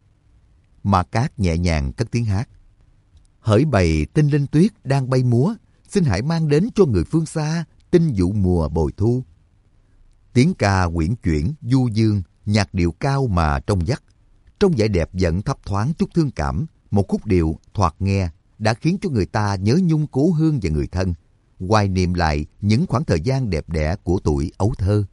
Mạc Cát nhẹ nhàng cất tiếng hát. Hỡi bầy tinh linh tuyết đang bay múa, xin hãy mang đến cho người phương xa tinh vụ mùa bội thu. Tiếng ca uyển chuyển, du dương, nhạc điệu cao mà trong vắt. Trong vẻ đẹp vẫn thấp thoáng chút thương cảm, một khúc điệu thoạt nghe đã khiến cho người ta nhớ nhung cố hương và người thân, hoài niệm lại những khoảng thời gian đẹp đẽ của tuổi ấu thơ.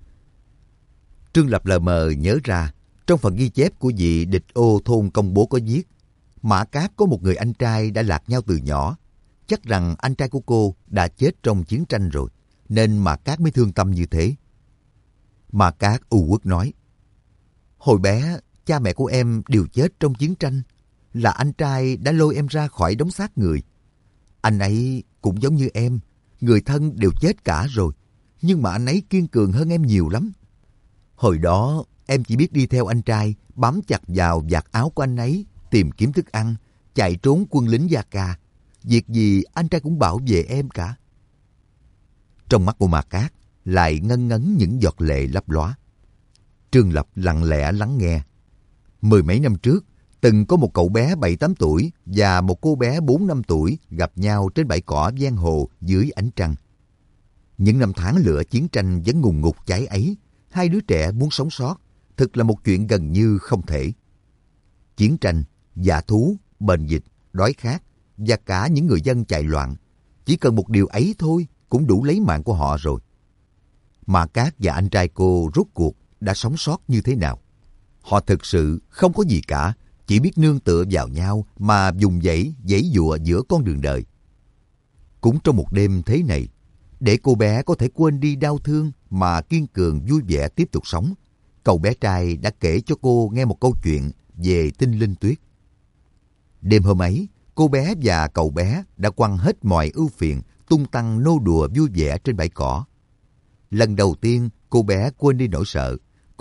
Trương Lập lờ mờ nhớ ra, trong phần ghi chép của vị địch ô thôn công bố có viết, Mã Cát có một người anh trai đã lạc nhau từ nhỏ. Chắc rằng anh trai của cô đã chết trong chiến tranh rồi, nên Mã Cát mới thương tâm như thế. Mã Cát u uất nói, hồi bé, cha mẹ của em đều chết trong chiến tranh, là anh trai đã lôi em ra khỏi đống xác người. Anh ấy cũng giống như em, người thân đều chết cả rồi, nhưng mà anh ấy kiên cường hơn em nhiều lắm. Hồi đó, em chỉ biết đi theo anh trai, bám chặt vào vạt áo của anh ấy, tìm kiếm thức ăn, chạy trốn quân lính Gia Ca. Việc gì anh trai cũng bảo vệ em cả. Trong mắt của Mạc Cát lại ngân ngấn những giọt lệ lấp lóa. Trương Lập lặng lẽ lắng nghe. Mười mấy năm trước, từng có một cậu bé 7-8 tuổi và một cô bé 4-5 tuổi gặp nhau trên bãi cỏ ven hồ dưới ánh trăng. Những năm tháng lửa chiến tranh vẫn ngùn ngụt cháy ấy, hai đứa trẻ muốn sống sót, thực là một chuyện gần như không thể. Chiến tranh, dã thú, bệnh dịch, đói khát và cả những người dân chạy loạn, chỉ cần một điều ấy thôi cũng đủ lấy mạng của họ rồi. Mạc Cát và anh trai cô rốt cuộc đã sống sót như thế nào? Họ thực sự không có gì cả, chỉ biết nương tựa vào nhau mà vùng vẫy, giãy giụa giữa con đường đời. Cũng trong một đêm thế này, để cô bé có thể quên đi đau thương mà kiên cường vui vẻ tiếp tục sống, cậu bé trai đã kể cho cô nghe một câu chuyện về tinh linh tuyết. Đêm hôm ấy, cô bé và cậu bé đã quăng hết mọi ưu phiền, tung tăng nô đùa vui vẻ trên bãi cỏ. Lần đầu tiên, cô bé quên đi nỗi sợ.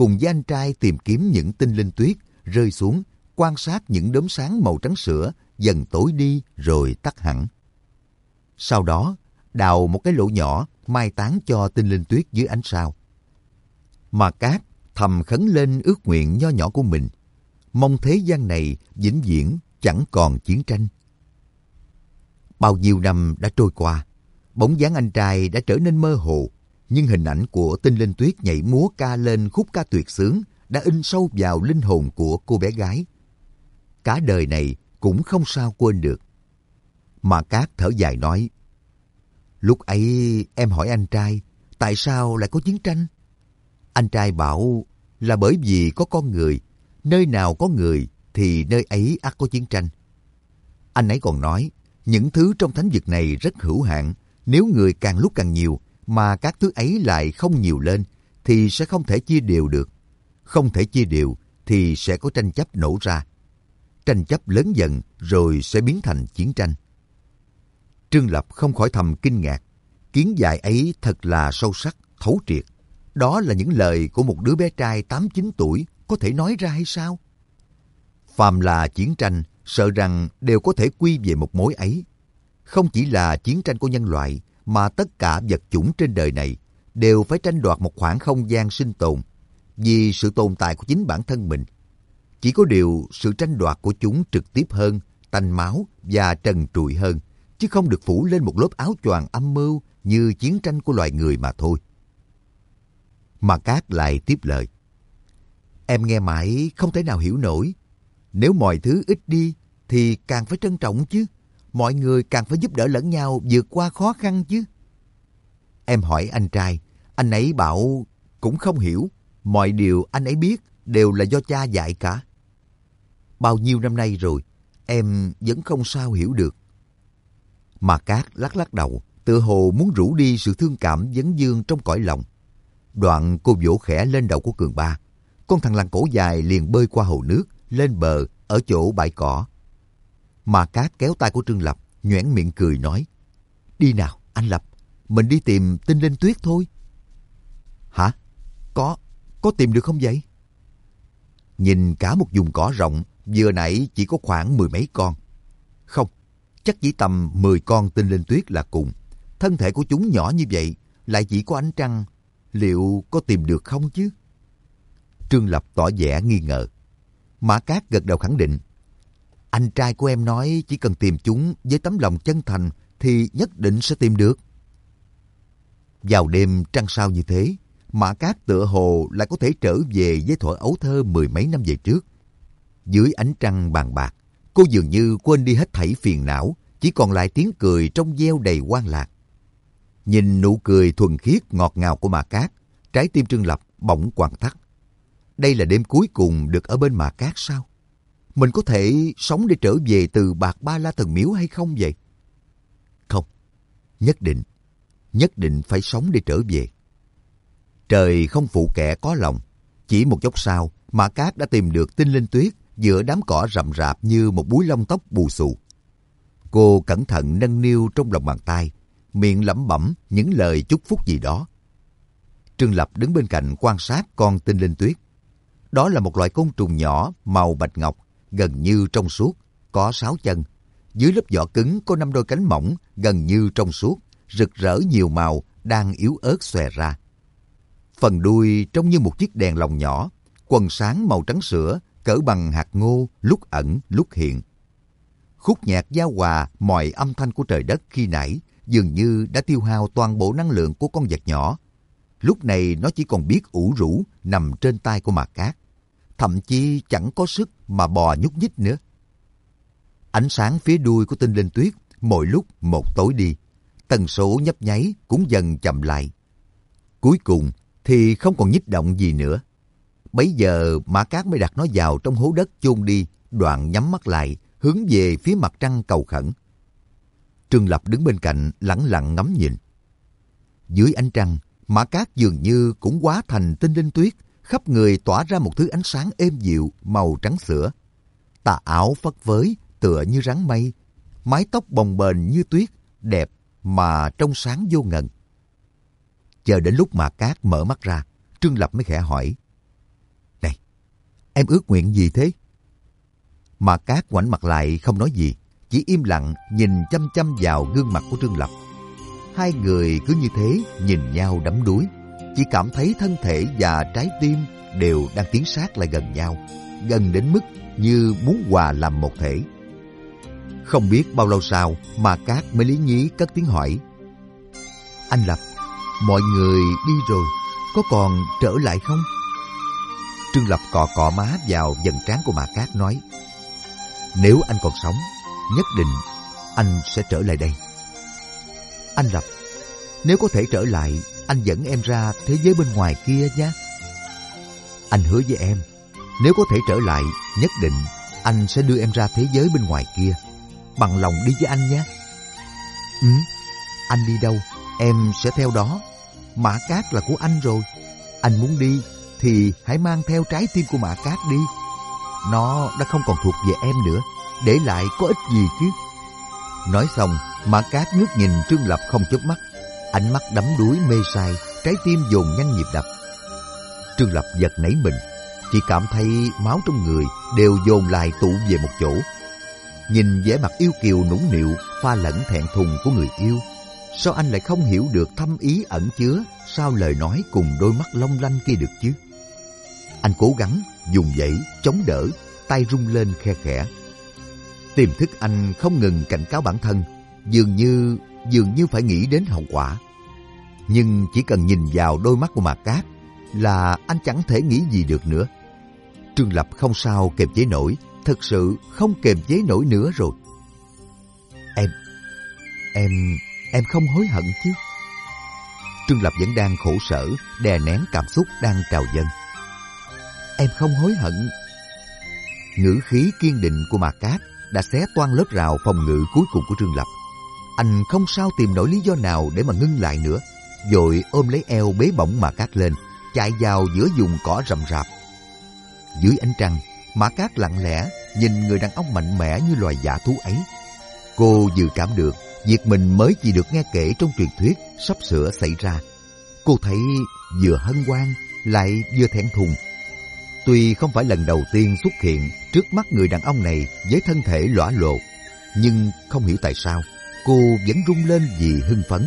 cùng với anh trai tìm kiếm những tinh linh tuyết rơi xuống, quan sát những đốm sáng màu trắng sữa dần tối đi rồi tắt hẳn. Sau đó, đào một cái lỗ nhỏ mai táng cho tinh linh tuyết dưới ánh sao. Mà Cát thầm khấn lên ước nguyện nho nhỏ của mình, mong thế gian này vĩnh viễn chẳng còn chiến tranh. Bao nhiêu năm đã trôi qua, bóng dáng anh trai đã trở nên mơ hồ, nhưng hình ảnh của tinh linh tuyết nhảy múa ca lên khúc ca tuyệt xướng đã in sâu vào linh hồn của cô bé gái. Cả đời này cũng không sao quên được. Mà Cát thở dài nói, lúc ấy em hỏi anh trai, tại sao lại có chiến tranh? Anh trai bảo là bởi vì có con người, nơi nào có người thì nơi ấy ắt có chiến tranh. Anh ấy còn nói, những thứ trong thánh vực này rất hữu hạn, nếu người càng lúc càng nhiều mà các thứ ấy lại không nhiều lên thì sẽ không thể chia đều được. Không thể chia đều thì sẽ có tranh chấp nổ ra. Tranh chấp lớn dần rồi sẽ biến thành chiến tranh. Trương Lập không khỏi thầm kinh ngạc. Kiến giải ấy thật là sâu sắc, thấu triệt. Đó là những lời của một đứa bé trai 8-9 tuổi có thể nói ra hay sao? Phàm là chiến tranh, sợ rằng đều có thể quy về một mối ấy. Không chỉ là chiến tranh của nhân loại, mà tất cả vật chủng trên đời này đều phải tranh đoạt một khoảng không gian sinh tồn vì sự tồn tại của chính bản thân mình. Chỉ có điều sự tranh đoạt của chúng trực tiếp hơn, tanh máu và trần trụi hơn, chứ không được phủ lên một lớp áo choàng âm mưu như chiến tranh của loài người mà thôi. Mà Cát lại tiếp lời. Em nghe mãi không thể nào hiểu nổi. Nếu mọi thứ ít đi thì càng phải trân trọng chứ. Mọi người càng phải giúp đỡ lẫn nhau vượt qua khó khăn chứ. Em hỏi anh trai, anh ấy bảo cũng không hiểu. Mọi điều anh ấy biết đều là do cha dạy cả. Bao nhiêu năm nay rồi, em vẫn không sao hiểu được. Mà Cát lắc lắc đầu, tựa hồ muốn rũ đi sự thương cảm vấn vương trong cõi lòng. Đoạn cô vỗ khẽ lên đầu của Cường Ba. Con thằn lằn cổ dài liền bơi qua hồ nước, lên bờ ở chỗ bãi cỏ. Mà Cát kéo tay của Trương Lập, nhoẻn miệng cười nói, đi nào anh Lập, mình đi tìm tinh linh tuyết thôi. Hả? Có tìm được không vậy? Nhìn cả một vùng cỏ rộng, vừa nãy chỉ có khoảng 10 mấy con. Không, chắc chỉ tầm 10 con tinh linh tuyết là cùng. Thân thể của chúng nhỏ như vậy, lại chỉ có ánh trăng. Liệu có tìm được không chứ? Trương Lập tỏ vẻ nghi ngờ. Mã Cát gật đầu khẳng định. Anh trai của em nói chỉ cần tìm chúng với tấm lòng chân thành thì nhất định sẽ tìm được. Vào đêm trăng sao như thế, Mã Cát tựa hồ lại có thể trở về với thuở ấu thơ 10 mấy năm về trước. Dưới ánh trăng bàn bạc, cô dường như quên đi hết thảy phiền não, chỉ còn lại tiếng cười trong veo đầy hoang lạc. Nhìn nụ cười thuần khiết ngọt ngào của Mã Cát, trái tim Trương Lập bỗng quặn thắt. Đây là đêm cuối cùng được ở bên Mã Cát sao? Mình có thể sống để trở về từ Bạc Ba La Thần Miếu hay không vậy? Không, nhất định phải sống để trở về. Trời không phụ kẻ có lòng. Chỉ một chốc sau, Mã Cát đã tìm được tinh linh tuyết giữa đám cỏ rậm rạp như một búi lông tóc bù xù. Cô cẩn thận nâng niu trong lòng bàn tay, miệng lẩm bẩm những lời chúc phúc gì đó. Trương Lập đứng bên cạnh quan sát con tinh linh tuyết. Đó là một loại côn trùng nhỏ màu bạch ngọc, gần như trong suốt, có 6 chân. Dưới lớp vỏ cứng có 5 đôi cánh mỏng, gần như trong suốt, rực rỡ nhiều màu, đang yếu ớt xòe ra. Phần đuôi trông như một chiếc đèn lồng nhỏ, quầng sáng màu trắng sữa, cỡ bằng hạt ngô, lúc ẩn lúc hiện. Khúc nhạc giao hòa mọi âm thanh của trời đất khi nãy dường như đã tiêu hao toàn bộ năng lượng của con vật nhỏ. Lúc này nó chỉ còn biết ủ rũ nằm trên tay của Mạc Cát, thậm chí chẳng có sức mà bò nhúc nhích nữa. Ánh sáng phía đuôi của tinh linh tuyết mỗi lúc một tối đi, tần số nhấp nháy cũng dần chậm lại. Cuối cùng thì không còn nhích động gì nữa. Bấy giờ Mã Cát mới đặt nó vào trong hố đất chôn đi, đoạn nhắm mắt lại, hướng về phía mặt trăng cầu khẩn. Trương Lập đứng bên cạnh lẳng lặng ngắm nhìn. Dưới ánh trăng, Mã Cát dường như cũng hóa thành tinh linh tuyết, khắp người tỏa ra một thứ ánh sáng êm dịu màu trắng sữa. Tà áo phất phới tựa như rắn mây, mái tóc bồng bềnh như tuyết, đẹp mà trong sáng vô ngần. Chờ đến lúc Mã Cát mở mắt ra, Trương Lập mới khẽ hỏi, Em ước nguyện gì thế? Mã Cát ngoảnh mặt lại không nói gì, chỉ im lặng nhìn chăm chăm vào gương mặt của Trương Lập. Hai người cứ như thế nhìn nhau đắm đuối, chỉ cảm thấy thân thể và trái tim đều đang tiến sát lại gần nhau, gần đến mức như muốn hòa làm một thể. Không biết bao lâu sau, Mã Cát mới lý nhí cất tiếng hỏi: Anh Lập, mọi người đi rồi, có còn trở lại không? Trương Lập cọ cọ má vào vầng trán của Mã Cát nói: Nếu anh còn sống, nhất định anh sẽ trở lại đây. Anh Lập, nếu có thể trở lại, anh dẫn em ra thế giới bên ngoài kia nhé. Anh hứa với em, nếu có thể trở lại, nhất định anh sẽ đưa em ra thế giới bên ngoài kia. Bằng lòng đi với anh nhé. Anh đi đâu, em sẽ theo đó. Mã Cát là của anh rồi. Anh muốn đi thì hãy mang theo trái tim của Mã Cát đi. Nó đã không còn thuộc về em nữa, để lại có ích gì chứ. Nói xong, Mã Cát ngước nhìn Trương Lập không chớp mắt, ánh mắt đắm đuối mê say, trái tim dồn nhanh nhịp đập. Trương Lập giật nảy mình, chỉ cảm thấy máu trong người đều dồn lại tụ về một chỗ. Nhìn vẻ mặt yêu kiều nũng nịu, pha lẫn thẹn thùng của người yêu, sao anh lại không hiểu được thâm ý ẩn chứa sau lời nói cùng đôi mắt long lanh kia được chứ? Anh cố gắng dùng dãy chống đỡ, tay rung lên khe khẽ. Tiềm thức anh không ngừng cảnh cáo bản thân, dường như phải nghĩ đến hậu quả. Nhưng chỉ cần nhìn vào đôi mắt của Mạc Cát là anh chẳng thể nghĩ gì được nữa. Trương Lập không sao kềm chế nổi, thật sự không kềm chế nổi nữa rồi. Em không hối hận chứ? Trương Lập vẫn đang khổ sở, đè nén cảm xúc đang trào dâng. Em không hối hận. Ngữ khí kiên định của Mạc Cát đã xé toang lớp rào phòng ngự cuối cùng của Trương Lập. Anh không sao tìm nổi lý do nào để mà ngưng lại nữa, vội ôm lấy eo bế bổng Mạc Cát lên, chạy vào giữa vùng cỏ rậm rạp. Dưới ánh trăng, Mã Cát lặng lẽ nhìn người đàn ông mạnh mẽ như loài dã thú ấy. Cô dự cảm được việc mình mới chỉ được nghe kể trong truyền thuyết sắp sửa xảy ra. Cô thấy vừa hân hoan lại vừa thẹn thùng. Tuy không phải lần đầu tiên xuất hiện trước mắt người đàn ông này với thân thể lõa lồ, nhưng không hiểu tại sao cô vẫn rung lên vì hưng phấn.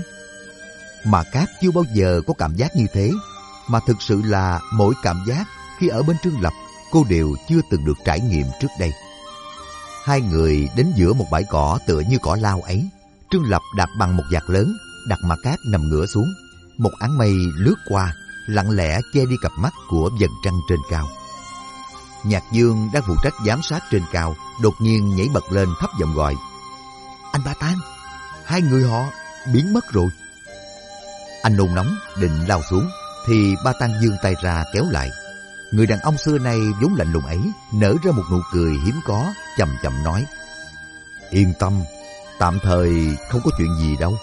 Mã Cát chưa bao giờ có cảm giác như thế, mà thực sự là mỗi cảm giác khi ở bên Trương Lập cô đều chưa từng được trải nghiệm trước đây. Hai người đến giữa một bãi cỏ tựa như cỏ lao ấy. Trương Lập đạp bằng một vạt lớn, đặt Mã Cát nằm ngửa xuống. Một áng mây lướt qua, lặng lẽ che đi cặp mắt của vầng trăng trên cao. Nhạc Dương đang phụ trách giám sát trên cao, đột nhiên nhảy bật lên thấp giọng gọi: Anh Ba Tan, hai người họ biến mất rồi. Anh nôn nóng định lao xuống, thì Ba Tan giương tay ra kéo lại. Người đàn ông xưa nay vốn lạnh lùng ấy nở ra một nụ cười hiếm có, chậm chậm nói: Yên tâm, tạm thời không có chuyện gì đâu.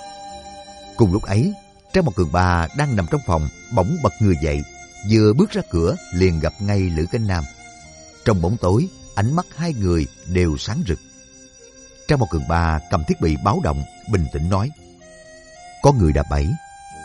Cùng lúc ấy, Trang Một Cường Ba đang nằm trong phòng bỗng bật người dậy, vừa bước ra cửa liền gặp ngay Lữ Cánh Nam. Trong bóng tối, ánh mắt hai người đều sáng rực. Trang Một Cường Ba cầm thiết bị báo động, bình tĩnh nói: Có người đã bẫy.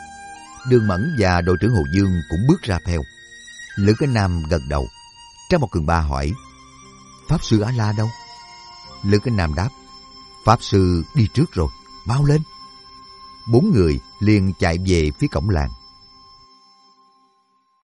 Đường Mẫn và đội trưởng Hồ Dương cũng bước ra theo. Lữ Cánh Nam gật đầu. Trang Một Cường Ba hỏi: Pháp sư Á La đâu? Lữ Cánh Nam đáp: Pháp sư đi trước rồi, mau lên. Bốn người liền chạy về phía cổng làng.